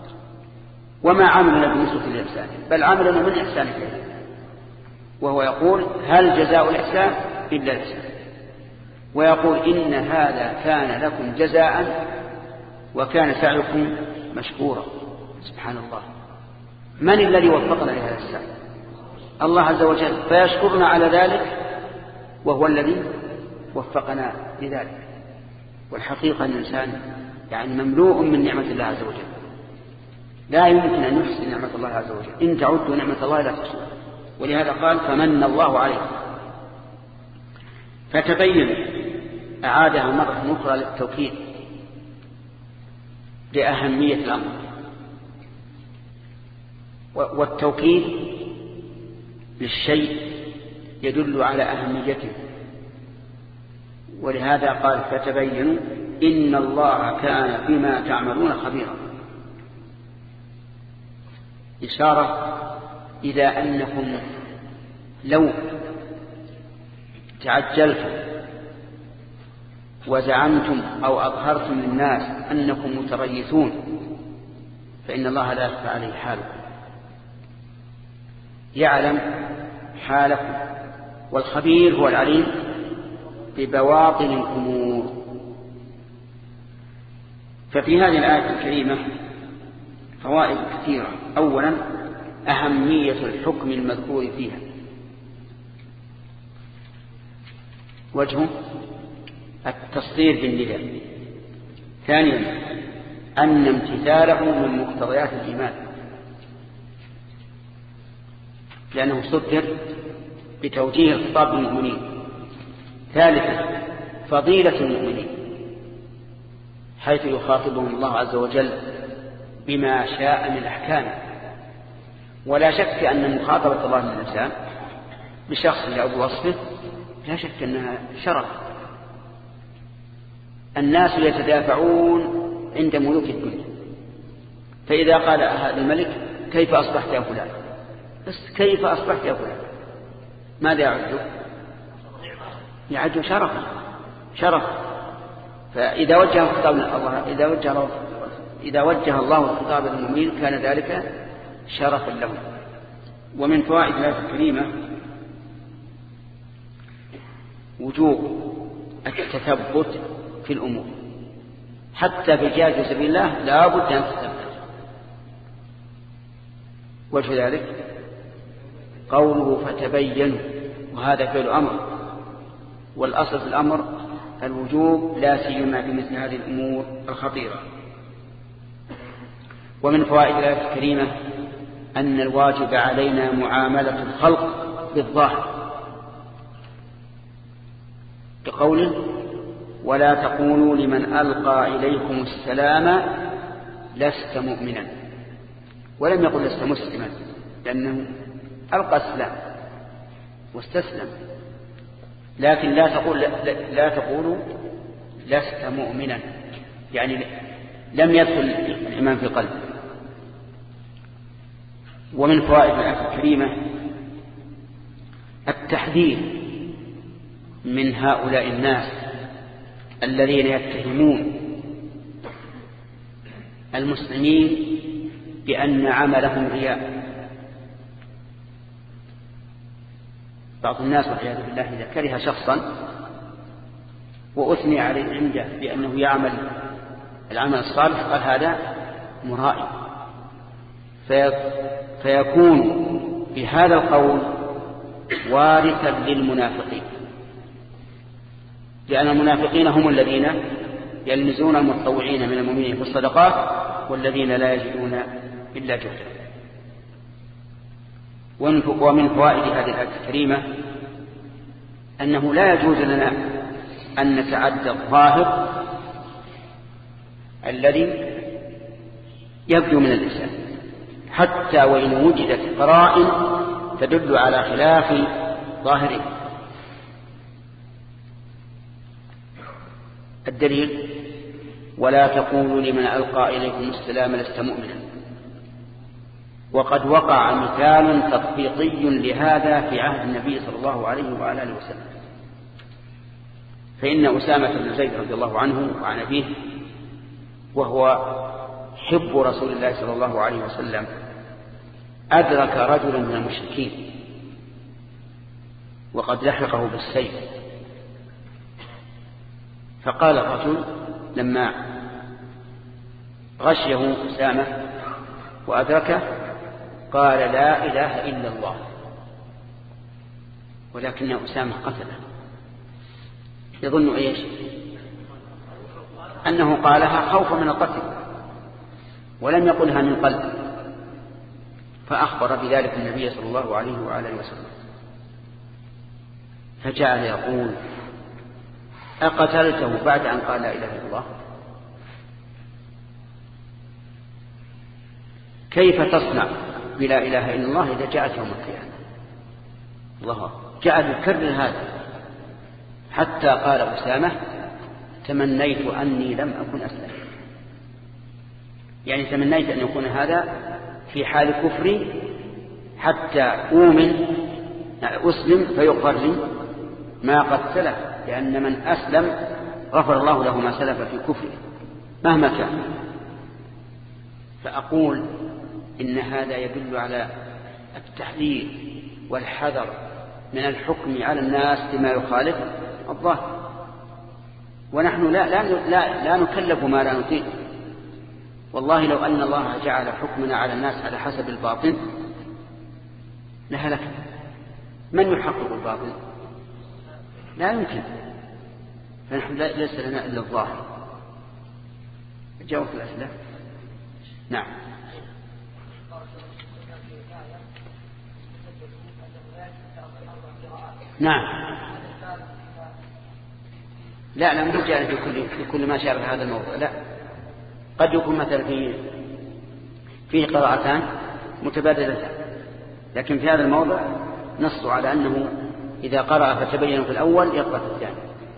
S1: وما عملنا بالنسبة للإحسان بل عملنا من إحسانك إلينا. وهو يقول: هل جزاء الإحسان إلا الإحسان. ويقول: إن هذا كان لكم جزاء وكان سعيكم مشكورا. سبحان الله، من الذي وفقنا لهذا السعي؟ الله عز وجل، فيشكرنا على ذلك وهو الذي وفقنا لذلك. والحقيقة أن الإنسان يعني مملوء من نعمة الله عز وجل، لا يمكن أن يحصي نعمة الله عز وجل، إن تعدوا نعمة الله لا تحصوها. ولهذا قال: فمن الله عليه. فتبين أعادها مرة أخرى للتوكيد لأهمية الأمر. والتوكيد للشيء يدل على أهميته، ولهذا قال: فتبينوا إن الله كان بما تعملون خبيرا. إشارة إلى أنكم لو تعجلتم وزعمتم أو أظهرتم للناس أنكم متريثون فإن الله لا يخفى عليه حالكم، يعلم حالكم. والخبير هو العليم ببواطن الأمور. ففي هذه الآية الكريمة فوائد كثيرة. أولا، أهمية الحكم المذكور فيها، وجهه التصدير بالنداء. ثانيا، أن امتثاله من مقتضيات الإيمان لأنه صدر بتوجيه الخطاب للمؤمنين. ثالثا، فضيلة المؤمنين حيث يخاطبهم الله عز وجل بما شاء من أحكامه. ولا شك أن مخاطبة الله للإنسان بشخص أو بوصفه لا شك أنها شرف. الناس يتدافعون عند ملوك الدنيا، فإذا قال هذا الملك: كيف أصبحت يا فلان؟ بس كيف أصبحت يا فلان؟ ماذا يعد؟ يعد شرفا شرف. فإذا وجه الخطاب الله إذا وجه إذا وجه الله الخطاب للمؤمنين كان ذلك شرفا لهم. ومن فوائد الآية الكريمة وجوب التثبت في الأمور، حتى في جهاد في سبيل الله لا بد أن تثبت. وجه ذلك قوله: فتبينوا، وهذا فعل أمر، والأصل في الأمر الوجوب لا سيما في مثل هذه الأمور الخطيرة. ومن فوائد الآية الكريمة أن الواجب علينا معاملة الخلق بالظاهر، بقوله: ولا تقولوا لمن ألقى إليكم السلام لست مؤمنا. ولم يقل لست مسلما، لأنه ألقى السلام واستسلم. لكن لا تقول لا, لا تقولوا لست مؤمنا، يعني لم يدخل الإيمان في قلبه. ومن فوائد الآية الكريمة التحذير من هؤلاء الناس الذين يتهمون المسلمين بأن عملهم رياء. بعض الناس والعياذ بالله إذا كره شخصا وأثني عليه عنده بأنه يعمل العمل الصالح قال هذا مرائي، فيكون بهذا القول وارثا للمنافقين، لأن المنافقين هم الذين يلمزون المتطوعين من المؤمنين في الصدقات والذين لا يجدون إلا جهدا. ومن فوائد هذه الآية الكريمة أنه لا يجوز لنا أن نتعدى الظاهر الذي يبدو من الإنسان حتى وإن وجدت قرائن تدل على خلاف ظاهره. الدليل ولا تقولوا لمن ألقى إليكم السلام لست مؤمنا. وقد وقع مثال تطبيقي لهذا في عهد النبي صلى الله عليه وآله وسلم، فإن أسامة بن زيد رضي الله عنه وعن أبيه وهو حب رسول الله صلى الله عليه وسلم أدرك رجلا من المشركين وقد لحقه بالسيف، فقال الرجل لما غشيه أسامة وأدركه قال لا إله إلا الله، ولكن أسامة قتله. يظن إيش؟ أنه قالها خوفا من القتل ولم يقلها من قلب، فأخبر بذلك النبي صلى الله عليه وآله وسلم، فجعل يقول أقتلته بعد أن قال لا إله إلا الله؟ كيف تصنع بلا إله إلا الله إذا جاءت يوم القيامة؟ الله جعل يكرر هذا حتى قال أسامة تمنيت أني لم أكن أسلم، يعني تمنيت أن يكون هذا في حال كفري حتى أؤمن أسلم فيغفر لي ما قد سلف، لأن من أسلم غفر الله له ما سلف في كفره مهما كان. فأقول إن هذا يدل على التحذير والحذر من الحكم على الناس بما يخالف الظاهر، ونحن لا, لا, لا, لا نكلف ما لا نطيق. والله لو أن الله جعل حكمنا على الناس على حسب الباطن لهلك. من يحقق الباطن؟ لا يمكن. فنحن ليس لنا إلا الظاهر. جاوبت الأسئلة؟ نعم. نعم. لا لا مو جائز في كل في كل ما شابه هذا الموضوع، لا. قد يكون مثلا في فيه قراءتان متبادلتان، لكن في هذا الموضع نص على أنه إذا قرأ فتبين في الأول يقرأ في الثاني.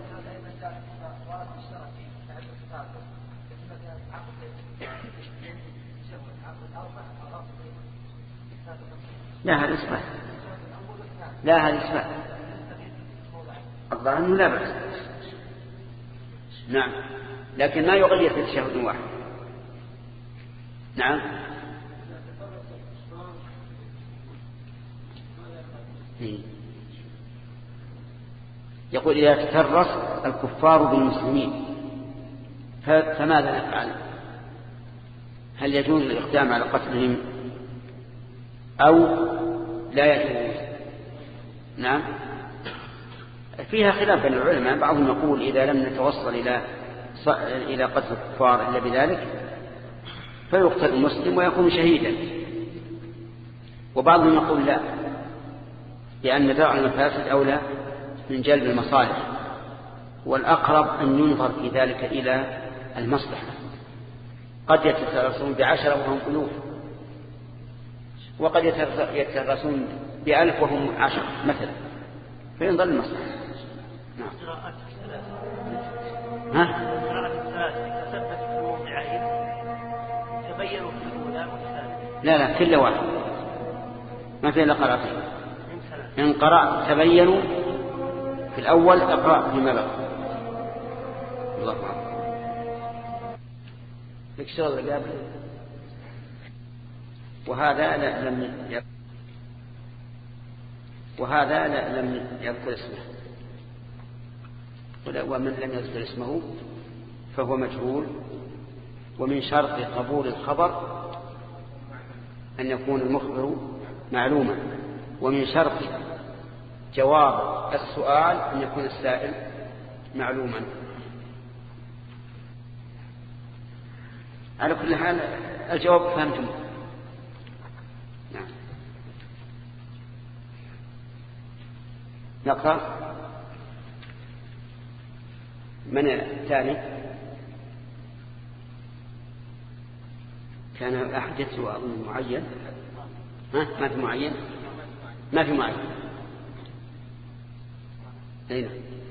S1: لا هذا إثبات، لا هذا إثبات. الظاهر أنه لا بأس. نعم، لكن ما يغير في تشهد واحد. نعم. يقول إذا تكرس الكفار بالمسلمين فماذا نفعل؟ هل يجوز الإقدام على قتلهم أو لا يجوز؟ نعم، فيها خلاف بين العلماء. بعضهم يقول إذا لم نتوصل إلى إلى قتل الكفار إلا بذلك فيقتل المسلم ويكون شهيدا، وبعضهم يقول لا، لأن درء المفاسد أولى من جلب المصالح، والأقرب أن ينظر في ذلك إلى المصلحة. قد يترسون بعشرة وهم ألوف، وقد يترسون بألف وهم عشر مثلا، فينظر المصلحة. نعم. ها؟ لا لا كل واحد ما في إلا قراءتين. إن قرأت تبينوا في الأول اقرأ فيما بقى. الله أكبر. لك شغل قبل. وهذا لم وهذا لم يذكر اسمه، ومن لم يذكر اسمه فهو مجهول. ومن شرط قبول الخبر أن يكون المخبر معلوما، ومن شرط جواب السؤال أن يكون السائل معلوما. على كل حال الجواب فهمتم. نعم. نقرأ من الثاني. كان أحد يتلو أظن معين. ها ما في معين ما في معين. أين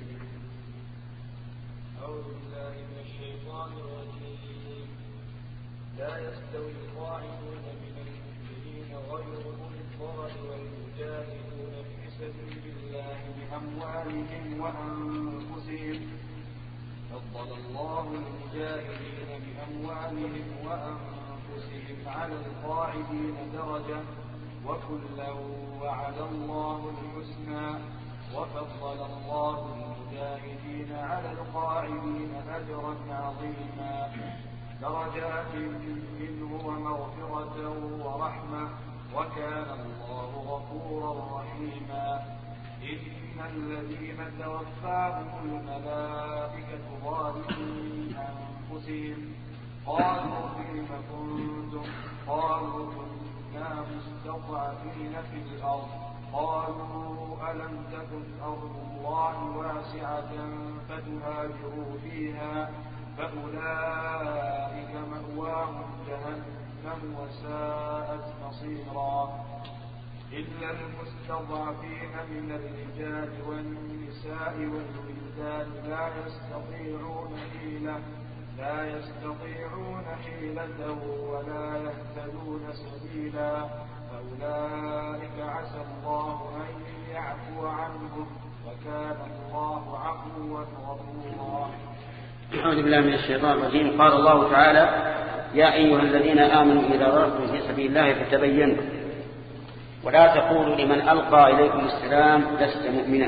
S3: أعوذ بالله من الشيطان الرجيم. لا يستوي القاعدون من المؤمنين غير أولي الضرر والمجاهدون في سبيل الله بأموالهم وأنفسهم. فضل الله المجاهدين بأموالهم وأنفسهم على القاعدين درجة وكلا وعد الله الحسنى وفضل الله المجاهدين على القاعدين أجرا عظيما درجات منه ومغفرة ورحمة وكان الله غفورا رحيما. إن الذين توفاهم الملائكة ظالمي أنفسهم قالوا فيم كنتم قالوا كنا مستضعفين في الأرض قالوا ألم تكن أرض الله واسعة فتهاجروا فيها فأولئك مأواهم جهنم وساءت مصيرا. إلا المستضعفين من الرجال والنساء والولدان لا يستطيعون حيلة لا يستطيعون حيلة ولا يهتدون سبيلا فأولئك عسى الله أن يعفو عنهم وكان الله عفوا غفورا.
S1: أعوذ بالله من الشيطان الرجيم. قال الله تعالى: يا أيها الذين آمنوا إذا ضربتم في سبيل الله فتبينوا ولا تقولوا لمن ألقى إليكم السلام لست مؤمنا.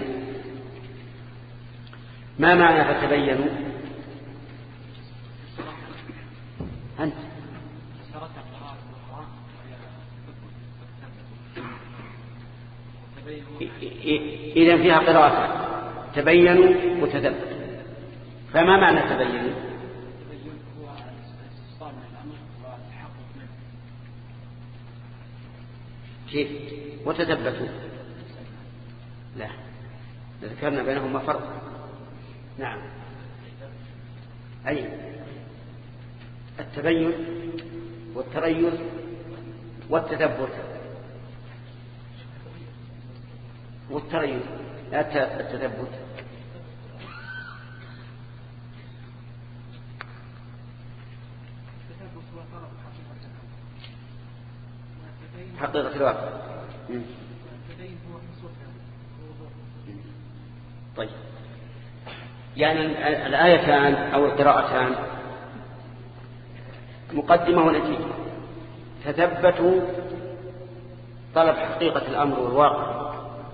S1: ما معنى فتبينوا؟ أنت إذا فيها قراءة تبينوا وتثبتوا، فما معنى تبينوا؟ كيف وتثبتوا؟ لا، ذكرنا بينهما فرق. نعم. أي التبين والتريث والتثبت والتريث لا التثبت. حقيقة الواقع. طيب، يعني الآيتان أو القراءتان مقدمة ونتيجة. تثبتوا طلب حقيقة الأمر والواقع،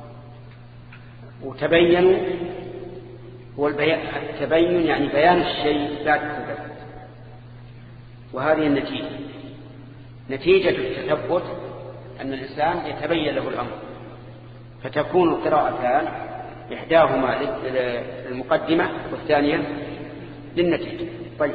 S1: وتبينوا هو التبين يعني بيان الشيء بعد التثبت. وهذه النتيجة. نتيجة التثبت أن الإنسان يتبين له الأمر، فتكون القراءتان إحداهما للمقدمة والثانية للنتيجة. طيب،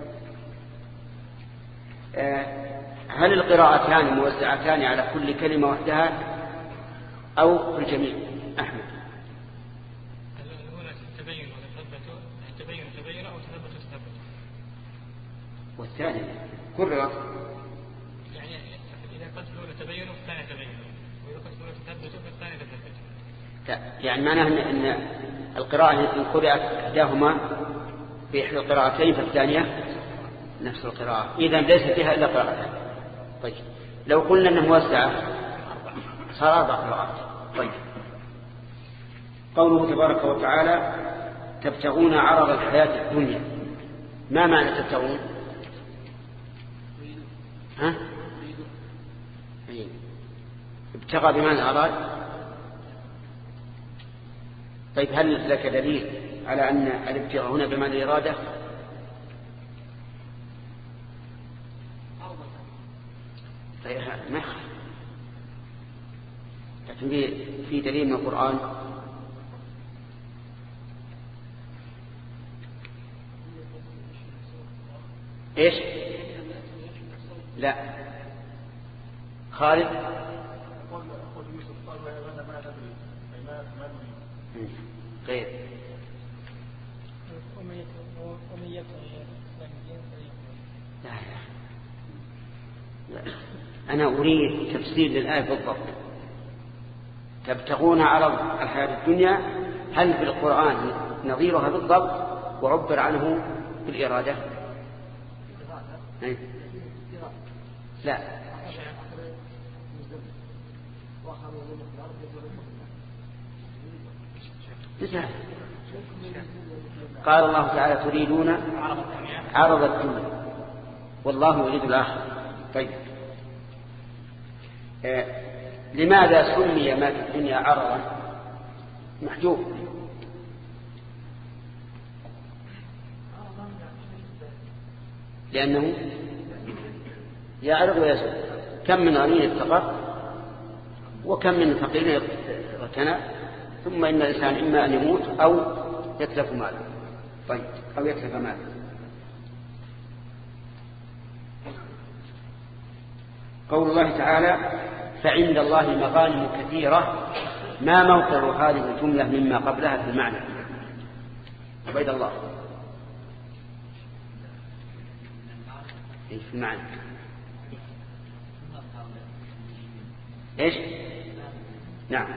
S1: هل القراءتان موزعتان على كل كلمة وحدها أو في الجميع؟ أحمد.
S2: الأولى التبين وتثبتوا، التبين تبين أو تثبتوا تثبتوا.
S1: والثاني كرر.
S2: يعني إذا قلت الأولى تبينوا فالثانية تبينوا، وإذا قلت الأولى تثبتوا فالثانية تثبتوا. يعني
S1: معناه أن القراءة إن قرأت إحداهما بإحدى القراءتين فالثانية نفس القراءة، إذن ليس فيها إلا قراءتان. طيب، لو قلنا أنه موسعة صار أربع قراءات. طيب قوله تبارك وتعالى تبتغون عرض الحياة الدنيا، ما معنى تبتغون؟ ها؟ ابتغى بمعنى أراد. طيب هل لك دليل على أن الابتغاء هنا بمعنى الإرادة؟ طيب ما يخالف، لكن في دليل من القرآن ايش؟ لا خالد غير لا لا أنا أريد تفسير للآية بالضبط. تبتغون عرض الحياة الدنيا، هل في القرآن نظيرها بالضبط وعبر عنه بالإرادة؟ لا قال الله تعالى تريدون عرض الدنيا والله يريد الآخرة. طيب آه. لماذا سمي ما في الدنيا عرضا محجوب؟ لأنه يعرض ويسوء. كم من غني افتقر وكم من فقير اغتنى، ثم إن الإنسان إما أن يموت أو يتلف ماله. طيب أو يتلف ماله. قول الله تعالى فعند الله مغانم كثيرة، ما موقع هذه الجملة مما قبلها في المعنى؟ عبيد الله في المعنى ايش؟ نعم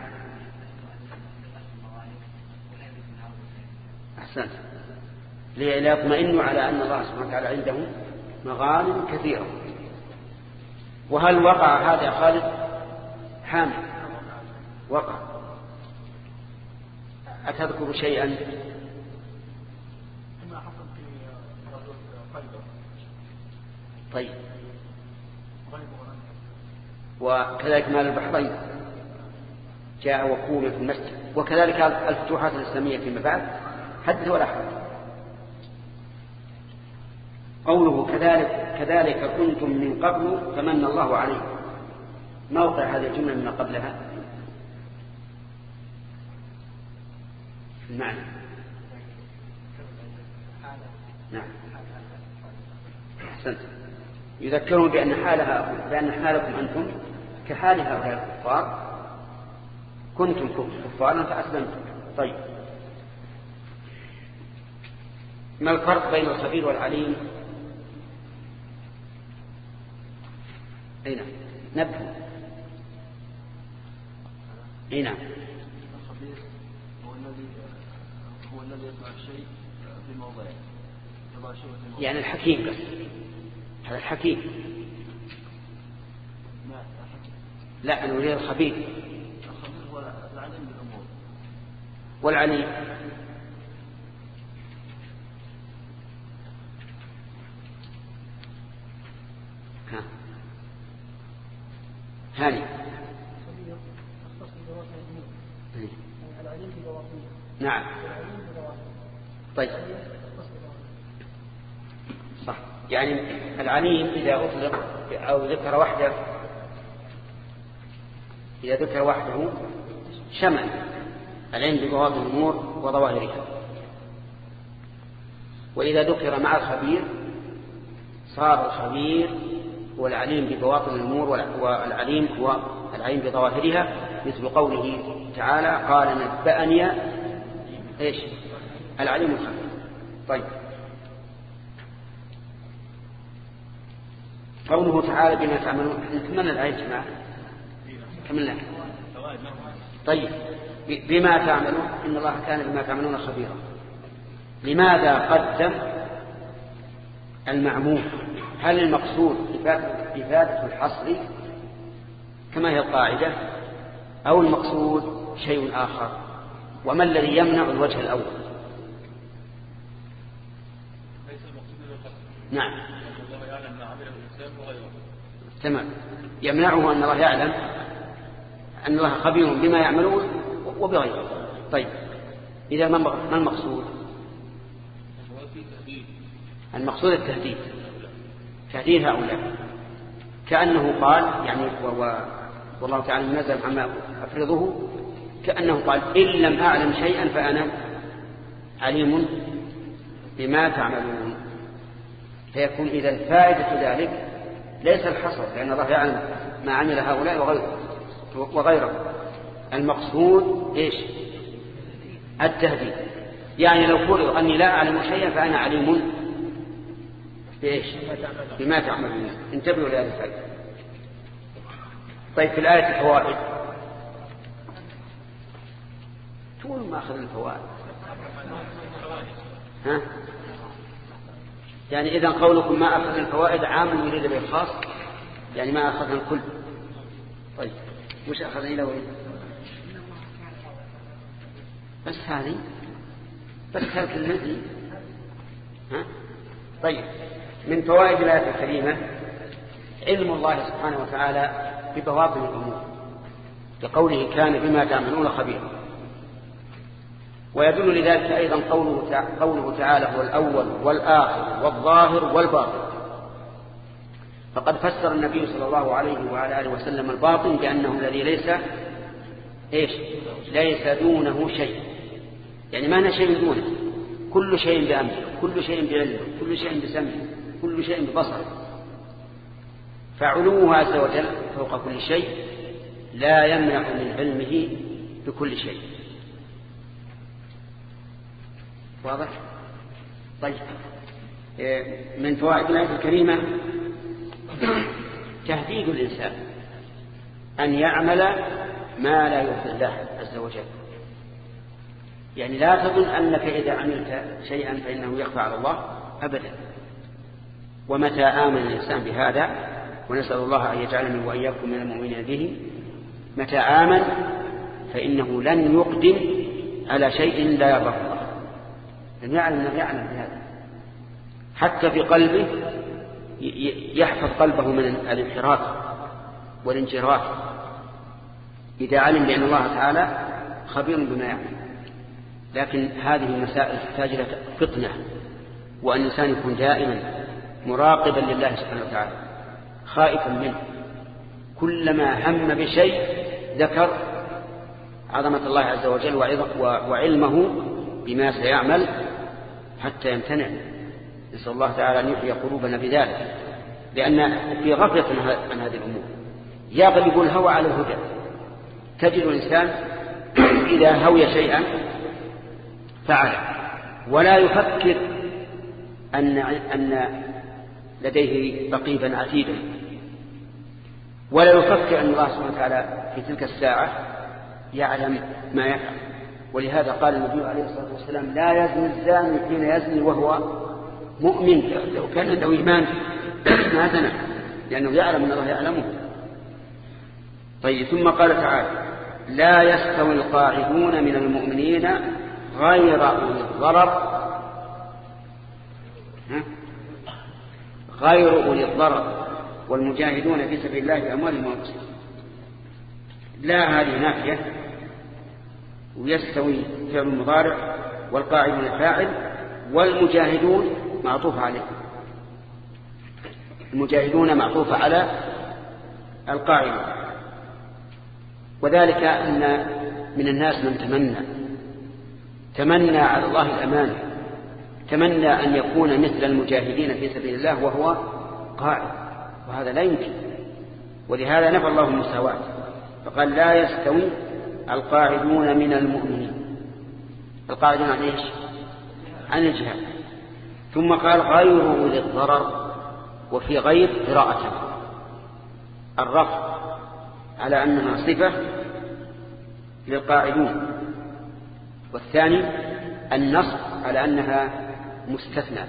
S1: أحسنت. ليطمئنوا على أن الله سبحانه وتعالى عنده مغانم كثيرة. وهل وقع هذا خالد حامد؟ وقع. أتذكر شيئا؟ طيب وكذلك مال البحرين جاء وكون في المسجد، وكذلك الفتوحات الإسلامية فيما بعد حدث ولا حدث. قوله كذلك كذلك كنتم من قبل فمن الله عليه، موقع هذه الجملة من قبلها المعنى. نعم أحسنت. يذكرون بأن حالها بأن حالكم أنتم كحال هؤلاء الكفار، كنتم كفارا فأسلمتم. طيب ما الفرق بين الخبير والعليم؟ أين نبه؟ أين
S4: الخبير هو الذي هو الذي يصنع الشيء في موضعه،
S1: يعني الحكيم. بس هذا الحكيم. لا أنا أريد الخبير.
S4: الخبير هو العليم بالأمور.
S1: والعليم ها هاني نعم. طيب صح. يعني العليم إذا أطلق أو ذكر وحده إذا ذكر وحده شمل العلم ببواطن الأمور وظواهرها، وإذا ذكر مع الخبير صار الخبير هو العليم ببواطن الأمور والعليم هو العليم بظواهرها، مثل قوله تعالى قال نبأني إيش العليم الخبير. طيب قوله تعالى بما تعملون، نكمل الآية يا جماعة كملنا. طيب بما تعملون إن الله كان بما تعملون خبيرا. لماذا قدم المعمول؟ هل المقصود إفادة الحصر كما هي القاعدة، أو المقصود شيء آخر؟ وما الذي يمنع الوجه الأول؟ نعم تمام، يمنعه أن الله يعلم أن الله خبير بما يعملون وبغيره. طيب إذا ما المقصود؟ المقصود التهديد، تهديد هؤلاء، كأنه قال يعني والله تعالى نزل عما أفرضه، كأنه قال إن لم أعلم شيئا فأنا عليم بما تعملون. فيكون إذا الفائدة ذلك ليس الحصر، لأن الله يعلم ما عمل هؤلاء وغيره وغيره. المقصود إيش؟ التهديد. يعني لو فرض أني لا أعلم شيئا فأنا عليم بإيش؟ بما تعملون. انتبهوا لهذه الفائدة. طيب في الآية الفوائد، طول ما أخذ الفوائد ها؟ يعني إذن قولكم ما أخذ الفوائد عام يريد به الخاص، يعني ما أخذنا الكل. طيب وش أخذنا إلى وين؟ بس هذه بس هذه الذي ها؟ طيب من فوائد الآية الكريمة علم الله سبحانه وتعالى ببواطن الأمور، بقوله كان بما تعملون خبيرا. ويدل لذلك أيضا قوله تعالى هو الأول والآخر والظاهر والباطن. فقد فسر النبي صلى الله عليه وعلى آله وسلم الباطن بأنه الذي ليس إيش؟ ليس دونه شيء، يعني ما شيء دونه، كل شيء بأمره، كل شيء بعلمه، كل شيء بسمعه، كل شيء ببصره. فعلوه عز وجل فوق كل شيء لا يمنع من علمه بكل شيء. واضح؟ طيب من فوائد الآية الكريمة تهديد الإنسان أن يعمل ما لا يرضي الله عز وجل. يعني لا تظن أنك إذا عملت شيئا فإنه يخفى على الله أبدا. ومتى آمن الإنسان بهذا، ونسأل الله أن يجعلني وإياكم من المؤمنين به، متى آمن فإنه لن يقدم على شيء لا يرضى الله، لن يعلم أنه يعلم بهذا. حتى في قلبه يحفظ قلبه من الانحراف والانجراف إذا علم بأن الله تعالى خبير بما يعمل. لكن هذه المسائل تحتاج إلى فطنة، وأن الإنسان يكون دائما مراقبا لله سبحانه وتعالى خائفا منه، كلما هم بشيء ذكر عظمة الله عز وجل وعلمه بما سيعمل حتى يمتنع. نسأل الله تعالى أن يحيي قلوبنا بذلك، لأن في غفلة عن هذه الأمور يغلب الهوى على الهدى. تجد الإنسان إذا هوي شيئا فعل ولا يفكر أن أن لديه رقيبا عتيدا، ولا يفكر أن الله سبحانه وتعالى في تلك الساعة يعلم ما يفعل. ولهذا قال النبي عليه الصلاة والسلام لا يزني الزاني حين يزني وهو مؤمن، لو كان عنده إيمان ما زنى، لأنه يعلم أن الله يعلمه. طيب ثم قال تعالى لا يستوي القاعدون من المؤمنين غير أولي الضرر غير أولي الضرر والمجاهدون في سبيل الله بأموالهم وأنفسهم. لا هذه نافية، ويستوي فعل المضارع والقاعدون فاعل والمجاهدون معطوف عليه. المجاهدون معطوف على القاعدة. وذلك أن من الناس من تمنى تمنى على الله الأمان، تمنى أن يكون مثل المجاهدين في سبيل الله وهو قاعد، وهذا لا يمكن. ولهذا نفى الله المساواة فقال لا يستوي القاعدون من المؤمنين. القاعدون عن ايش؟ عن الجهاد. ثم قال غير أولي الضرر، وفي غير قراءة الرفع على أنها صفة للقاعدون، والثاني النصب على أنها مستثنى،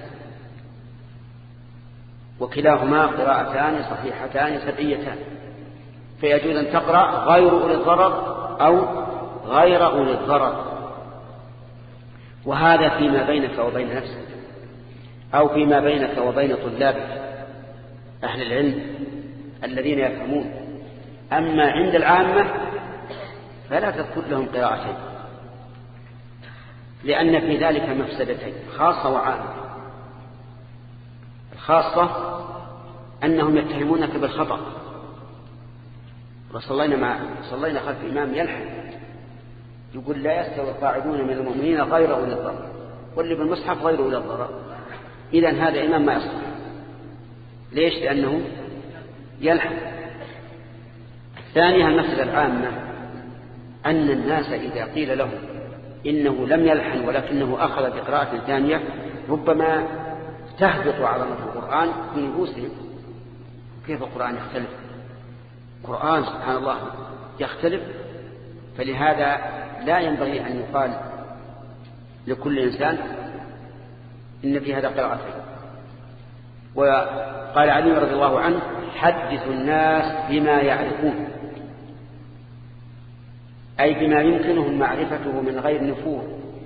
S1: وكلاهما قراءتان صحيحتان سبعيتان. فيجوز أن تقرأ غير أولي الضرر أو غير أولي الضرر، وهذا فيما بينك وبين نفسك أو فيما بينك وبين طلابك أهل العلم الذين يفهمون. أما عند العامة فلا تذكر لهم قراءتين، لأن في ذلك مفسدتين خاصة وعامة. الخاصة أنهم يتهمونك بالخطأ، وصلينا مع صلينا خلف إمام يلحن يقول لا يستوي القاعدون من المؤمنين غير أولي الضرر، واللي بالمصحف غير أولي الضرر. إذن هذا إمام ما يصلح. ليش؟ لأنه يلحن. الثانية المسألة العامة أن الناس إذا قيل لهم إنه لم يلحن ولكنه أخذ بقراءة ثانية ربما تهبط عظمة القرآن في نفوسهم. كيف القرآن يختلف؟ القرآن سبحان الله يختلف. فلهذا لا ينبغي أن يقال لكل إنسان إن في هذا قراءتين. وقال علي رضي الله عنه حدث الناس بما يعرفون، أي بما يمكنهم معرفته من غير نفور.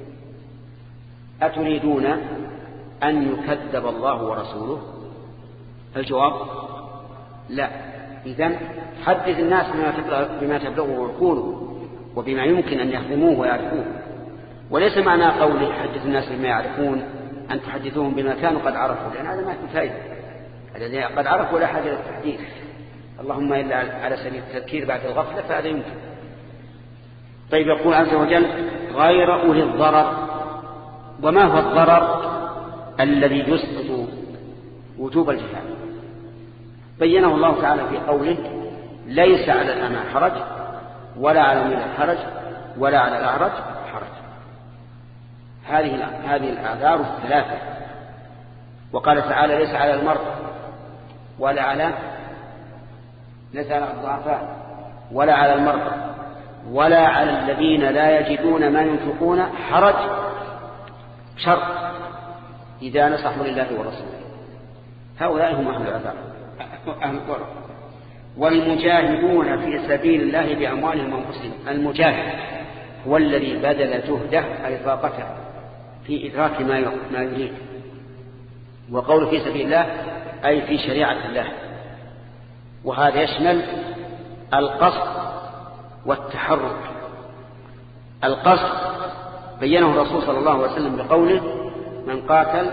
S1: أتريدون أن يكذب الله ورسوله؟ الجواب لا. إذن حدث الناس بما تبلغه عقوله وبما يمكن أن يخدموه ويعرفوه. وليس معنى قولي حدث الناس بما يعرفون أن تحدثوهم بما كانوا قد عرفوا، لأن هذا ما في فائدة. الذين قد عرفوا لا حاجة للتحديث، اللهم إلا على سبيل التذكير بعد الغفلة، فهذا يمكن. طيب، يقول عز وجل غير أولي الضرر. وما هو الضرر الذي يسقط وجوب الجهاد؟ بينه الله تعالى في قوله ليس على الأعمى حرج ولا على المريض حرج ولا على الأعرج حرج. هذه هذه الأعذار الثلاثة. وقال تعالى ليس على المرضى ولا على ليس على الضعفاء ولا على المرضى ولا على الذين لا يجدون ما ينفقون حرج، شرط إذا نصحوا لله ورسوله. هؤلاء هم أهل العذاب أهل الضرر. والمجاهدون في سبيل الله بأموالهم وأنفسهم. المجاهد هو الذي بذل جهده أي طاقته في إدراك ما يريد. وقول في سبيل الله أي في شريعة الله، وهذا يشمل القصد والتحرك. القصد بينه الرسول صلى الله عليه وسلم بقوله من قاتل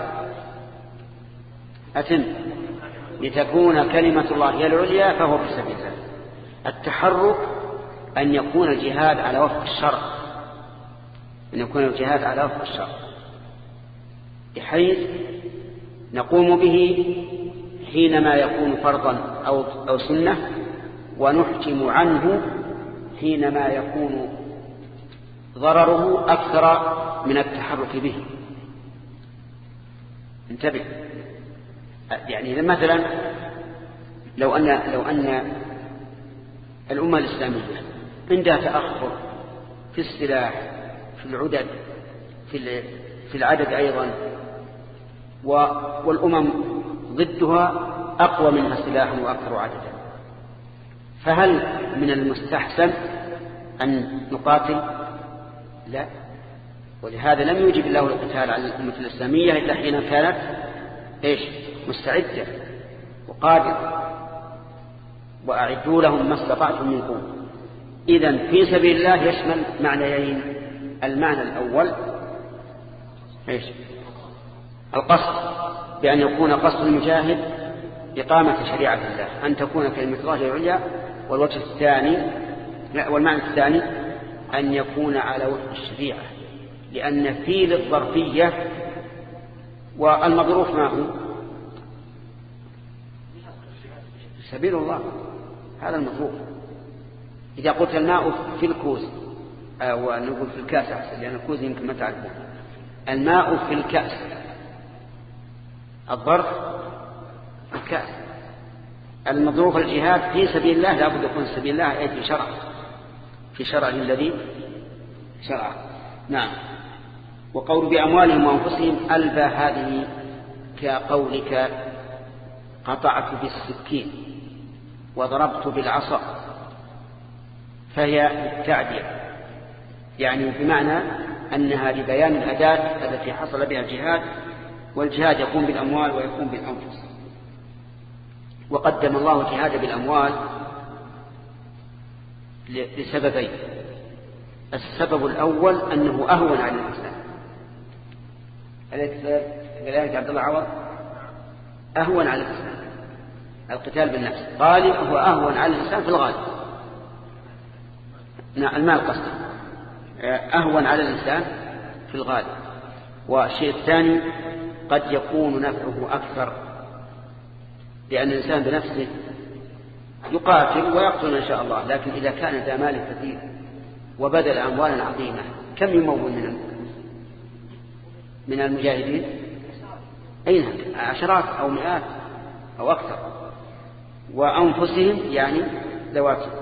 S1: أتم لتكون كلمة الله هي العليا فهو في سبيل الله. التحرك أن يكون الجهاد على وفق الشرع، أن يكون الجهاد على وفق الشرع بحيث نقوم به حينما يكون فرضا أو, أو سنة، ونحجم عنه حينما يكون ضرره أكثر من التحرك به. انتبه، يعني مثلا لو أن, لو أن الأمة الإسلامية عندها تأخر في السلاح في العدد في, في العدد أيضا، والأمم ضدها أقوى منها سلاحا وأكثر عددا، فهل من المستحسن أن نقاتل؟ لا. ولهذا لم يوجب الله القتال على الأمة الإسلامية إلا حين كانت إيش؟ مستعدة وقادرة. وأعدوا لهم ما استطعتم من قوة. إذن في سبيل الله يشمل معنيين. المعنى الأول إيش؟ القصد، بأن يكون قصد المجاهد إقامة شريعة الله، أن تكون كلمة الله العليا. والوجه الثاني والمعنى الثاني أن يكون على وفق الشريعة، لأن في للظرفية والمظروف ما هو سبيل الله، هذا المظروف. إذا قلت الماء في الكوز أو نقول في الكاس أحسن، لأن الكوز يمكن ما تعرفون. الماء في الكأس، الظرف الكأس. المظروف الجهاد في سبيل الله لا بد يكون سبيل الله أي في شرع في شرع الذي شرع. نعم. وقول بأموالهم وأنفسهم ألبى هذه كقولك قطعت بالسكين وضربت بالعصا فهي التعدية، يعني بمعنى أنها لبيان الأداة التي حصل بها الجهاد، والجهاد يكون بالأموال ويكون بالأنفس. وقدم الله الجهاد بالأموال لسببين. السبب الأول أنه أهون على الإنسان، كذلك عبد الله عوض، أهون على الإنسان القتال بالنفس، غالب هو أهون على الإنسان في الغالب، المال قصد أهون على الإنسان في الغالب. والشيء الثاني قد يكون نفعه أكثر، لأن الإنسان بنفسه يقاتل ويقتل إن شاء الله، لكن إذا كان ذا مال كثير وبذل أموالا عظيمة كم يمول من من المجاهدين؟ أين عشرات أو مئات أو أكثر، وأنفسهم يعني ذواتهم.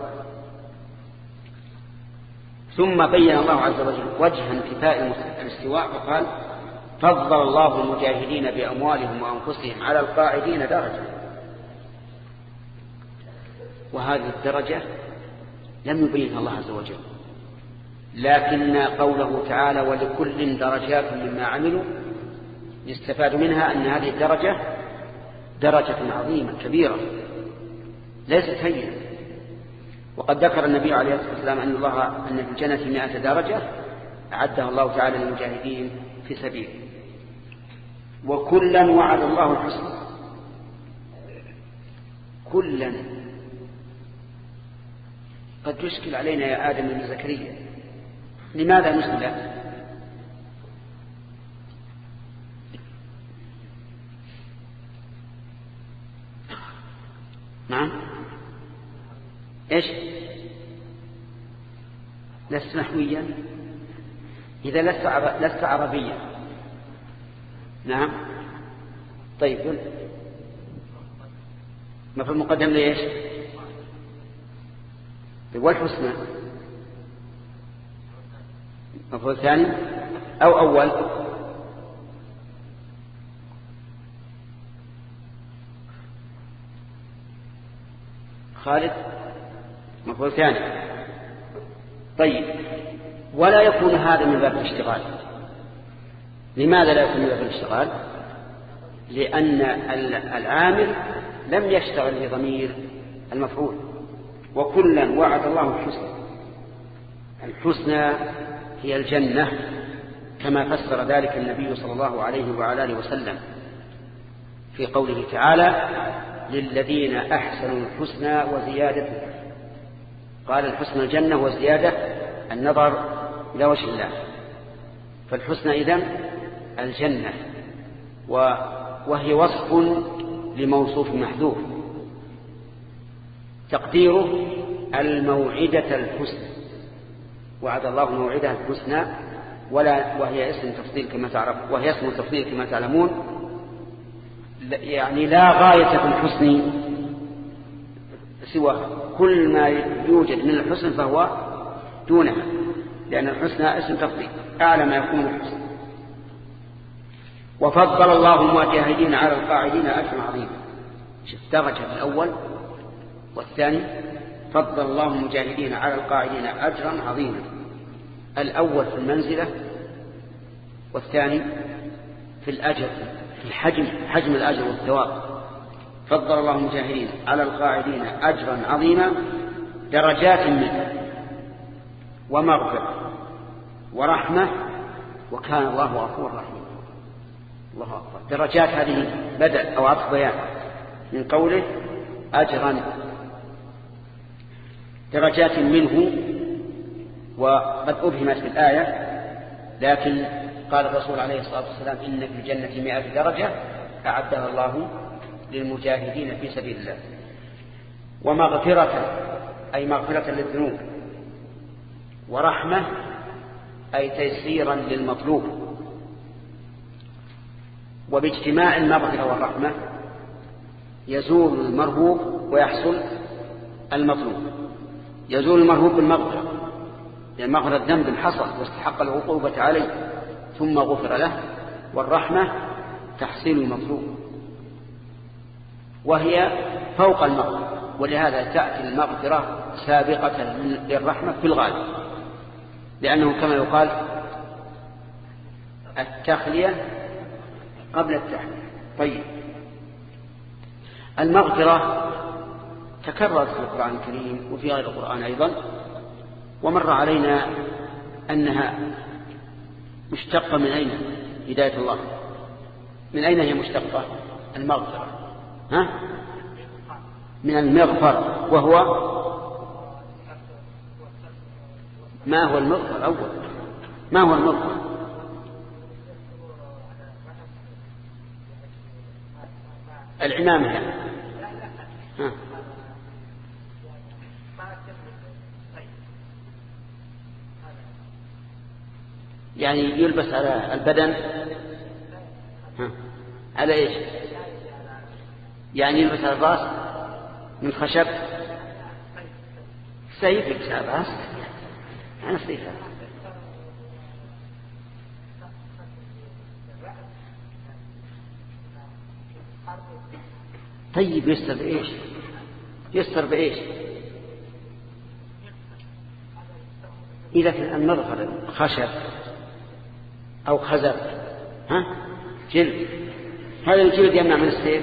S1: ثم بين الله عز وجل وجه انتفاء الاستواء وقال: فضل الله المجاهدين بأموالهم وأنفسهم على القاعدين درجة. وهذه الدرجة لم يبينها الله عز وجل، لكن قوله تعالى: ولكل درجات مما عملوا، يستفاد منها أن هذه الدرجة درجة عظيمة كبيرة ليست هينة. وقد ذكر النبي عليه الصلاة والسلام أن الله أن في الجنة مئة درجة أعدها الله تعالى للمجاهدين في سبيله. وكلا وعد الله الحسنى، كلا. قد يشكل علينا يا آدم بن زكريا، لماذا نشكل؟ نعم، ايش؟ لست نحويا؟ إذا لست عرب... لست عربيا. نعم، طيب ما في المقدم ليش؟ والحسنى مفعول ثاني أو أول؟ خالد مفعول ثاني. طيب، ولا يكون هذا من باب الاشتغال. لماذا لا يكون من باب الاشتغال؟ لأن العامل لم يشتغل بضمير المفعول. وكلا وعد الله الحسنى، الحسنى هي الجنة كما فسر ذلك النبي صلى الله عليه وعلى آله وسلم في قوله تعالى: للذين أحسنوا الحسنى وزيادة. قال الحسنى الجنة وزيادة النظر إلى وجه الله. فالحسنى إذن الجنة، وهي وصف لموصوف محذوف، تقديره الموعدة الحسنى. وعد الله موعدة الحسنى، ولا وهي اسم تفضيل كما تعرف، وهي اسم تفضيل كما تعلمون، يعني لا غاية في الحسن سوى كل ما يوجد من الحسن فهو دونها، لأن الحسنى اسم تفضيل أعلى ما يكون الحسن. وفضل الله المجاهدين على القاعدين أجرا عظيما. شوف درجة الأول والثاني، فضل الله المجاهدين على القاعدين أجرا عظيما. الأول في المنزلة، والثاني في الأجر، في الحجم، حجم الأجر والثواب. فضل الله المجاهدين على القاعدين أجرا عظيما، درجات منه ومغفرة ورحمة، وكان الله غفورا رحيما. الله أكبر. درجات هذه بدل أو عطف بيان من قوله أجرا، درجات منه. وقد أبهمت في الآية، لكن قال الرسول عليه الصلاة والسلام: إن في الجنة مئة درجة أعدها الله للمجاهدين في سبيل الله. ومغفرة أي مغفرة للذنوب، ورحمة أي تيسيرا للمطلوب. وباجتماع المغفرة والرحمة يزول المرهوب ويحصل المطلوب. يزول المرهوب بالمغفرة، لأن مغفرة الذنب حصل واستحق العقوبة عليه ثم غفر له. والرحمة تحصيل المطلوب، وهي فوق المغفرة، ولهذا تأتي المغفرة سابقة للرحمة في الغالب، لأنه كما يقال التخلية قبل التحلية. طيب، المغفرة تكررت في القرآن الكريم وفي غير القرآن أيضا، ومر علينا أنها مشتقة من أين؟ هداية الله. من أين هي مشتقة المغفرة؟ ها؟ من المغفر، وهو ما هو المغفر أول؟ ما هو المغفر؟ العمامة يعني. ها. يعني يلبس على البدن. ها. على ايش؟ يعني يلبس على الراس من خشب. سيف يلبس على الراس. أنا سيف. طيب يستر بإيش؟ يستر بإيش؟ إذا كان المغفر خشب أو خزف، ها؟ جلد. هذا الجلد يمنع من السيف؟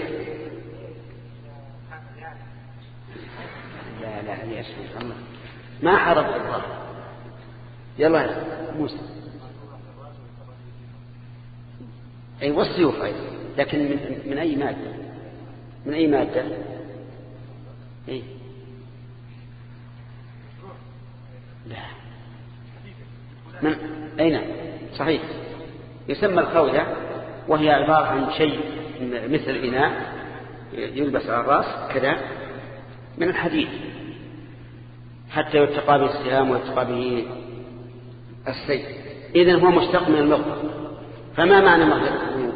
S1: لا لا يا شيخ الله ما حرب الله. يلا يا موسى. أي والسيوف أيضا، لكن من, من أي مادة؟ من أي مادة؟ إيه؟ لا من أين؟ صحيح، يسمى الخوذة، وهي عبارة عن شيء مثل إناء يلبس على الرأس كذا من الحديد، حتى يتقى به السهام ويتقى به السيف. إذن هو مشتق من المغفر. فما معنى مغفرة الذنوب؟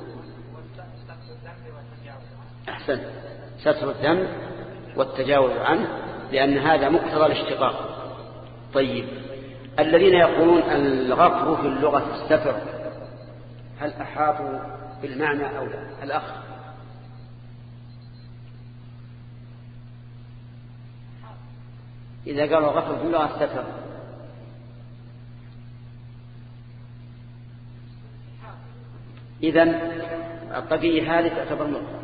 S1: أحسن، ستر الذنب والتجاوز عنه، لأن هذا مقتضى الاشتقاق. طيب، الذين يقولون الغفر في اللغة الستر، هل أحاطوا بالمعنى أو لا؟ الأخ. إذا قالوا غفر في اللغة الستر، إذن الطبيعي هذه تعتبر مغفر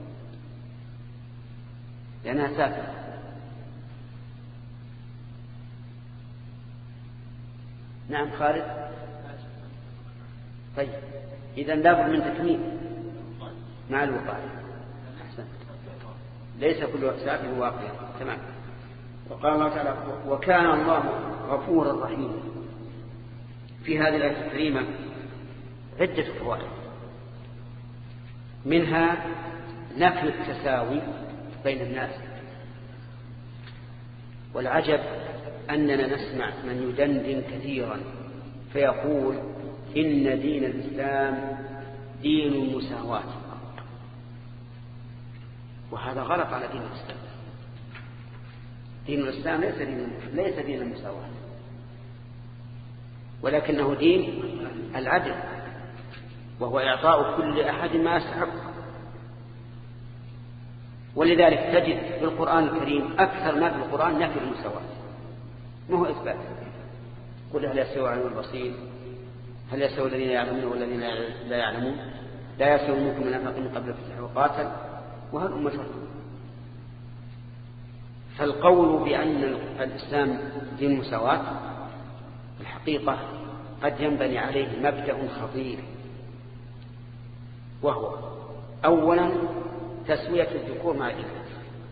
S1: لأنها ساتر. نعم خالد. طيب، إذن لابد من تكميل مع الوقاية. أحسن، ليس كل ساتر واقع. تمام. وقال الله تعالى: وكان الله غفورا رحيما. في هذه الآية الكريمة عدة فوائد، منها نفي التساوي بين الناس. والعجب أننا نسمع من يدندن كثيرا فيقول إن دين الإسلام دين المساواة، وهذا غلط على دين الإسلام. دين الإسلام ليس دين, ليس دين المساواة، ولكنه دين العدل، وهو إعطاء كل أحد ما يستحق. ولذلك تجد في القرآن الكريم أكثر ما في القرآن نفي المساواة، ما هو إثبات. قل هل يستوي العلم والبصير؟ هل يستوي الذين يعلمون والذين لا يعلمون؟ لا يستوي منكم من أنفق من قبل الفتح وقاتل، وهل أمة شرط. فالقول بأن الإسلام دين مساواة الحقيقة قد ينبني عليه مبدأ خطير، وهو أولا تسوية الذكور مع الإناث،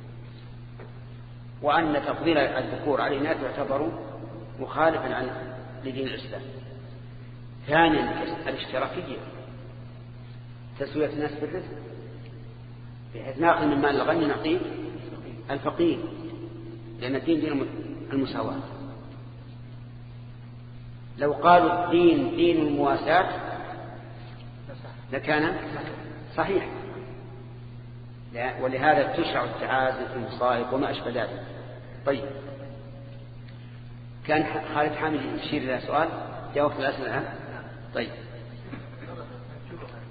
S1: وأن تفضيل الذكور على الإناث يعتبر مخالفا عن لدين الإسلام. ثانيا الاشتراكية، تسوية الناس بالرزق، بحيث ناخذ من مال الغني نعطيه الفقير، لأن الدين دين المساواة. لو قالوا الدين دين المواساة لكان صحيح، ولهذا تشرع التعازي في المصائب وما أشبه ذلك. طيب، كان خالد حامد يشير إلى سؤال جاوبت الأسئلة الآن. طيب،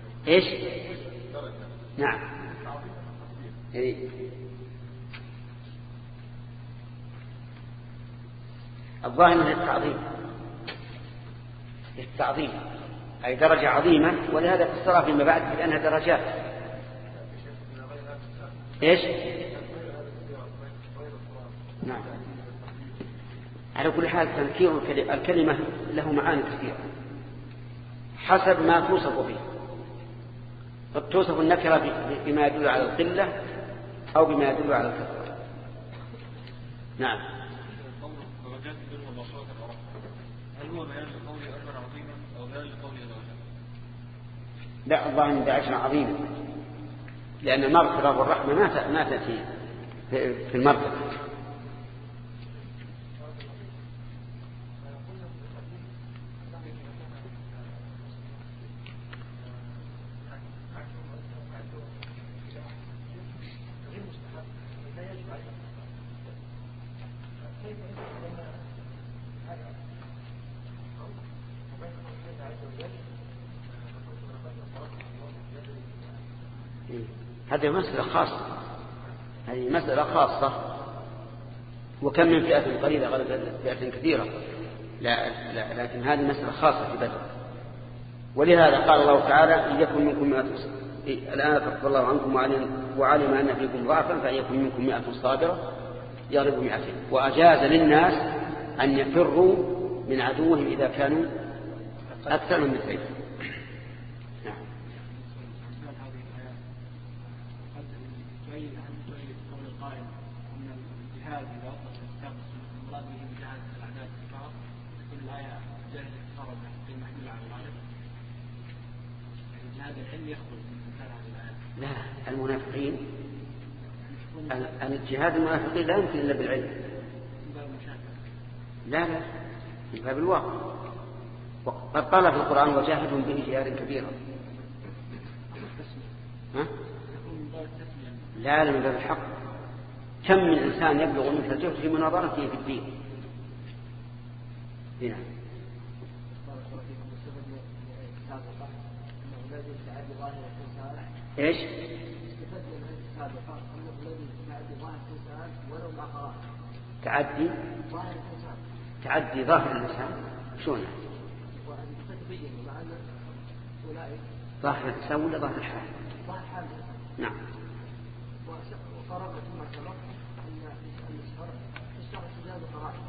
S1: إيش؟ نعم. إيه؟ الظاهر أنه التعظيم التعظيم أي درجة عظيمة، ولهذا فسرها فيما بعد بأنها درجات. إيش؟ نعم. على كل حال تنكير الكلمة له معاني كثيرة حسب ما توصف به. قد توصف النكرة بما يدل على القلة أو بما يدل على الكثرة. نعم.
S2: هل هو بيان لقوله أجر عظيما أو بيان لقوله درجة؟
S1: لا، الله عند أجر عظيما، لأن المغفرة والرحمة ما تأتي في المرتبة. هذه مسألة خاصة، هذه مسألة خاصة، وكم من فئة قليلة غلبت فئة كثيرة، لا, لا لكن هذه مسألة خاصة في بدر. ولهذا قال الله تعالى إن يكن منكم مئة، الآن خفف الله عنكم وعلم أن فيكم ضعفا فإن يكن منكم مئة صابرة يغلبوا مئتين، وأجاز للناس أن يفروا من عدوهم إذا كانوا أكثر من مئتين. لا، المنافقين الجهاد المنافقين لا يمكن إلا بالعلم. لا لا من باب الواقع، وقد قال في القرآن وجاهدهم به جهادا كبيرا. ها؟ لا لا من باب الحق. كم من إنسان يبلغ مثل الجهد في مناظرته في الدين. هنا ايش؟ تعدي تعدي ظاهر الإنسان شلون؟ ظاهر الإنسان ولا ظاهر الحال؟ نعم.
S5: وفرقت ما سبق أن الشرع استجاب قرائن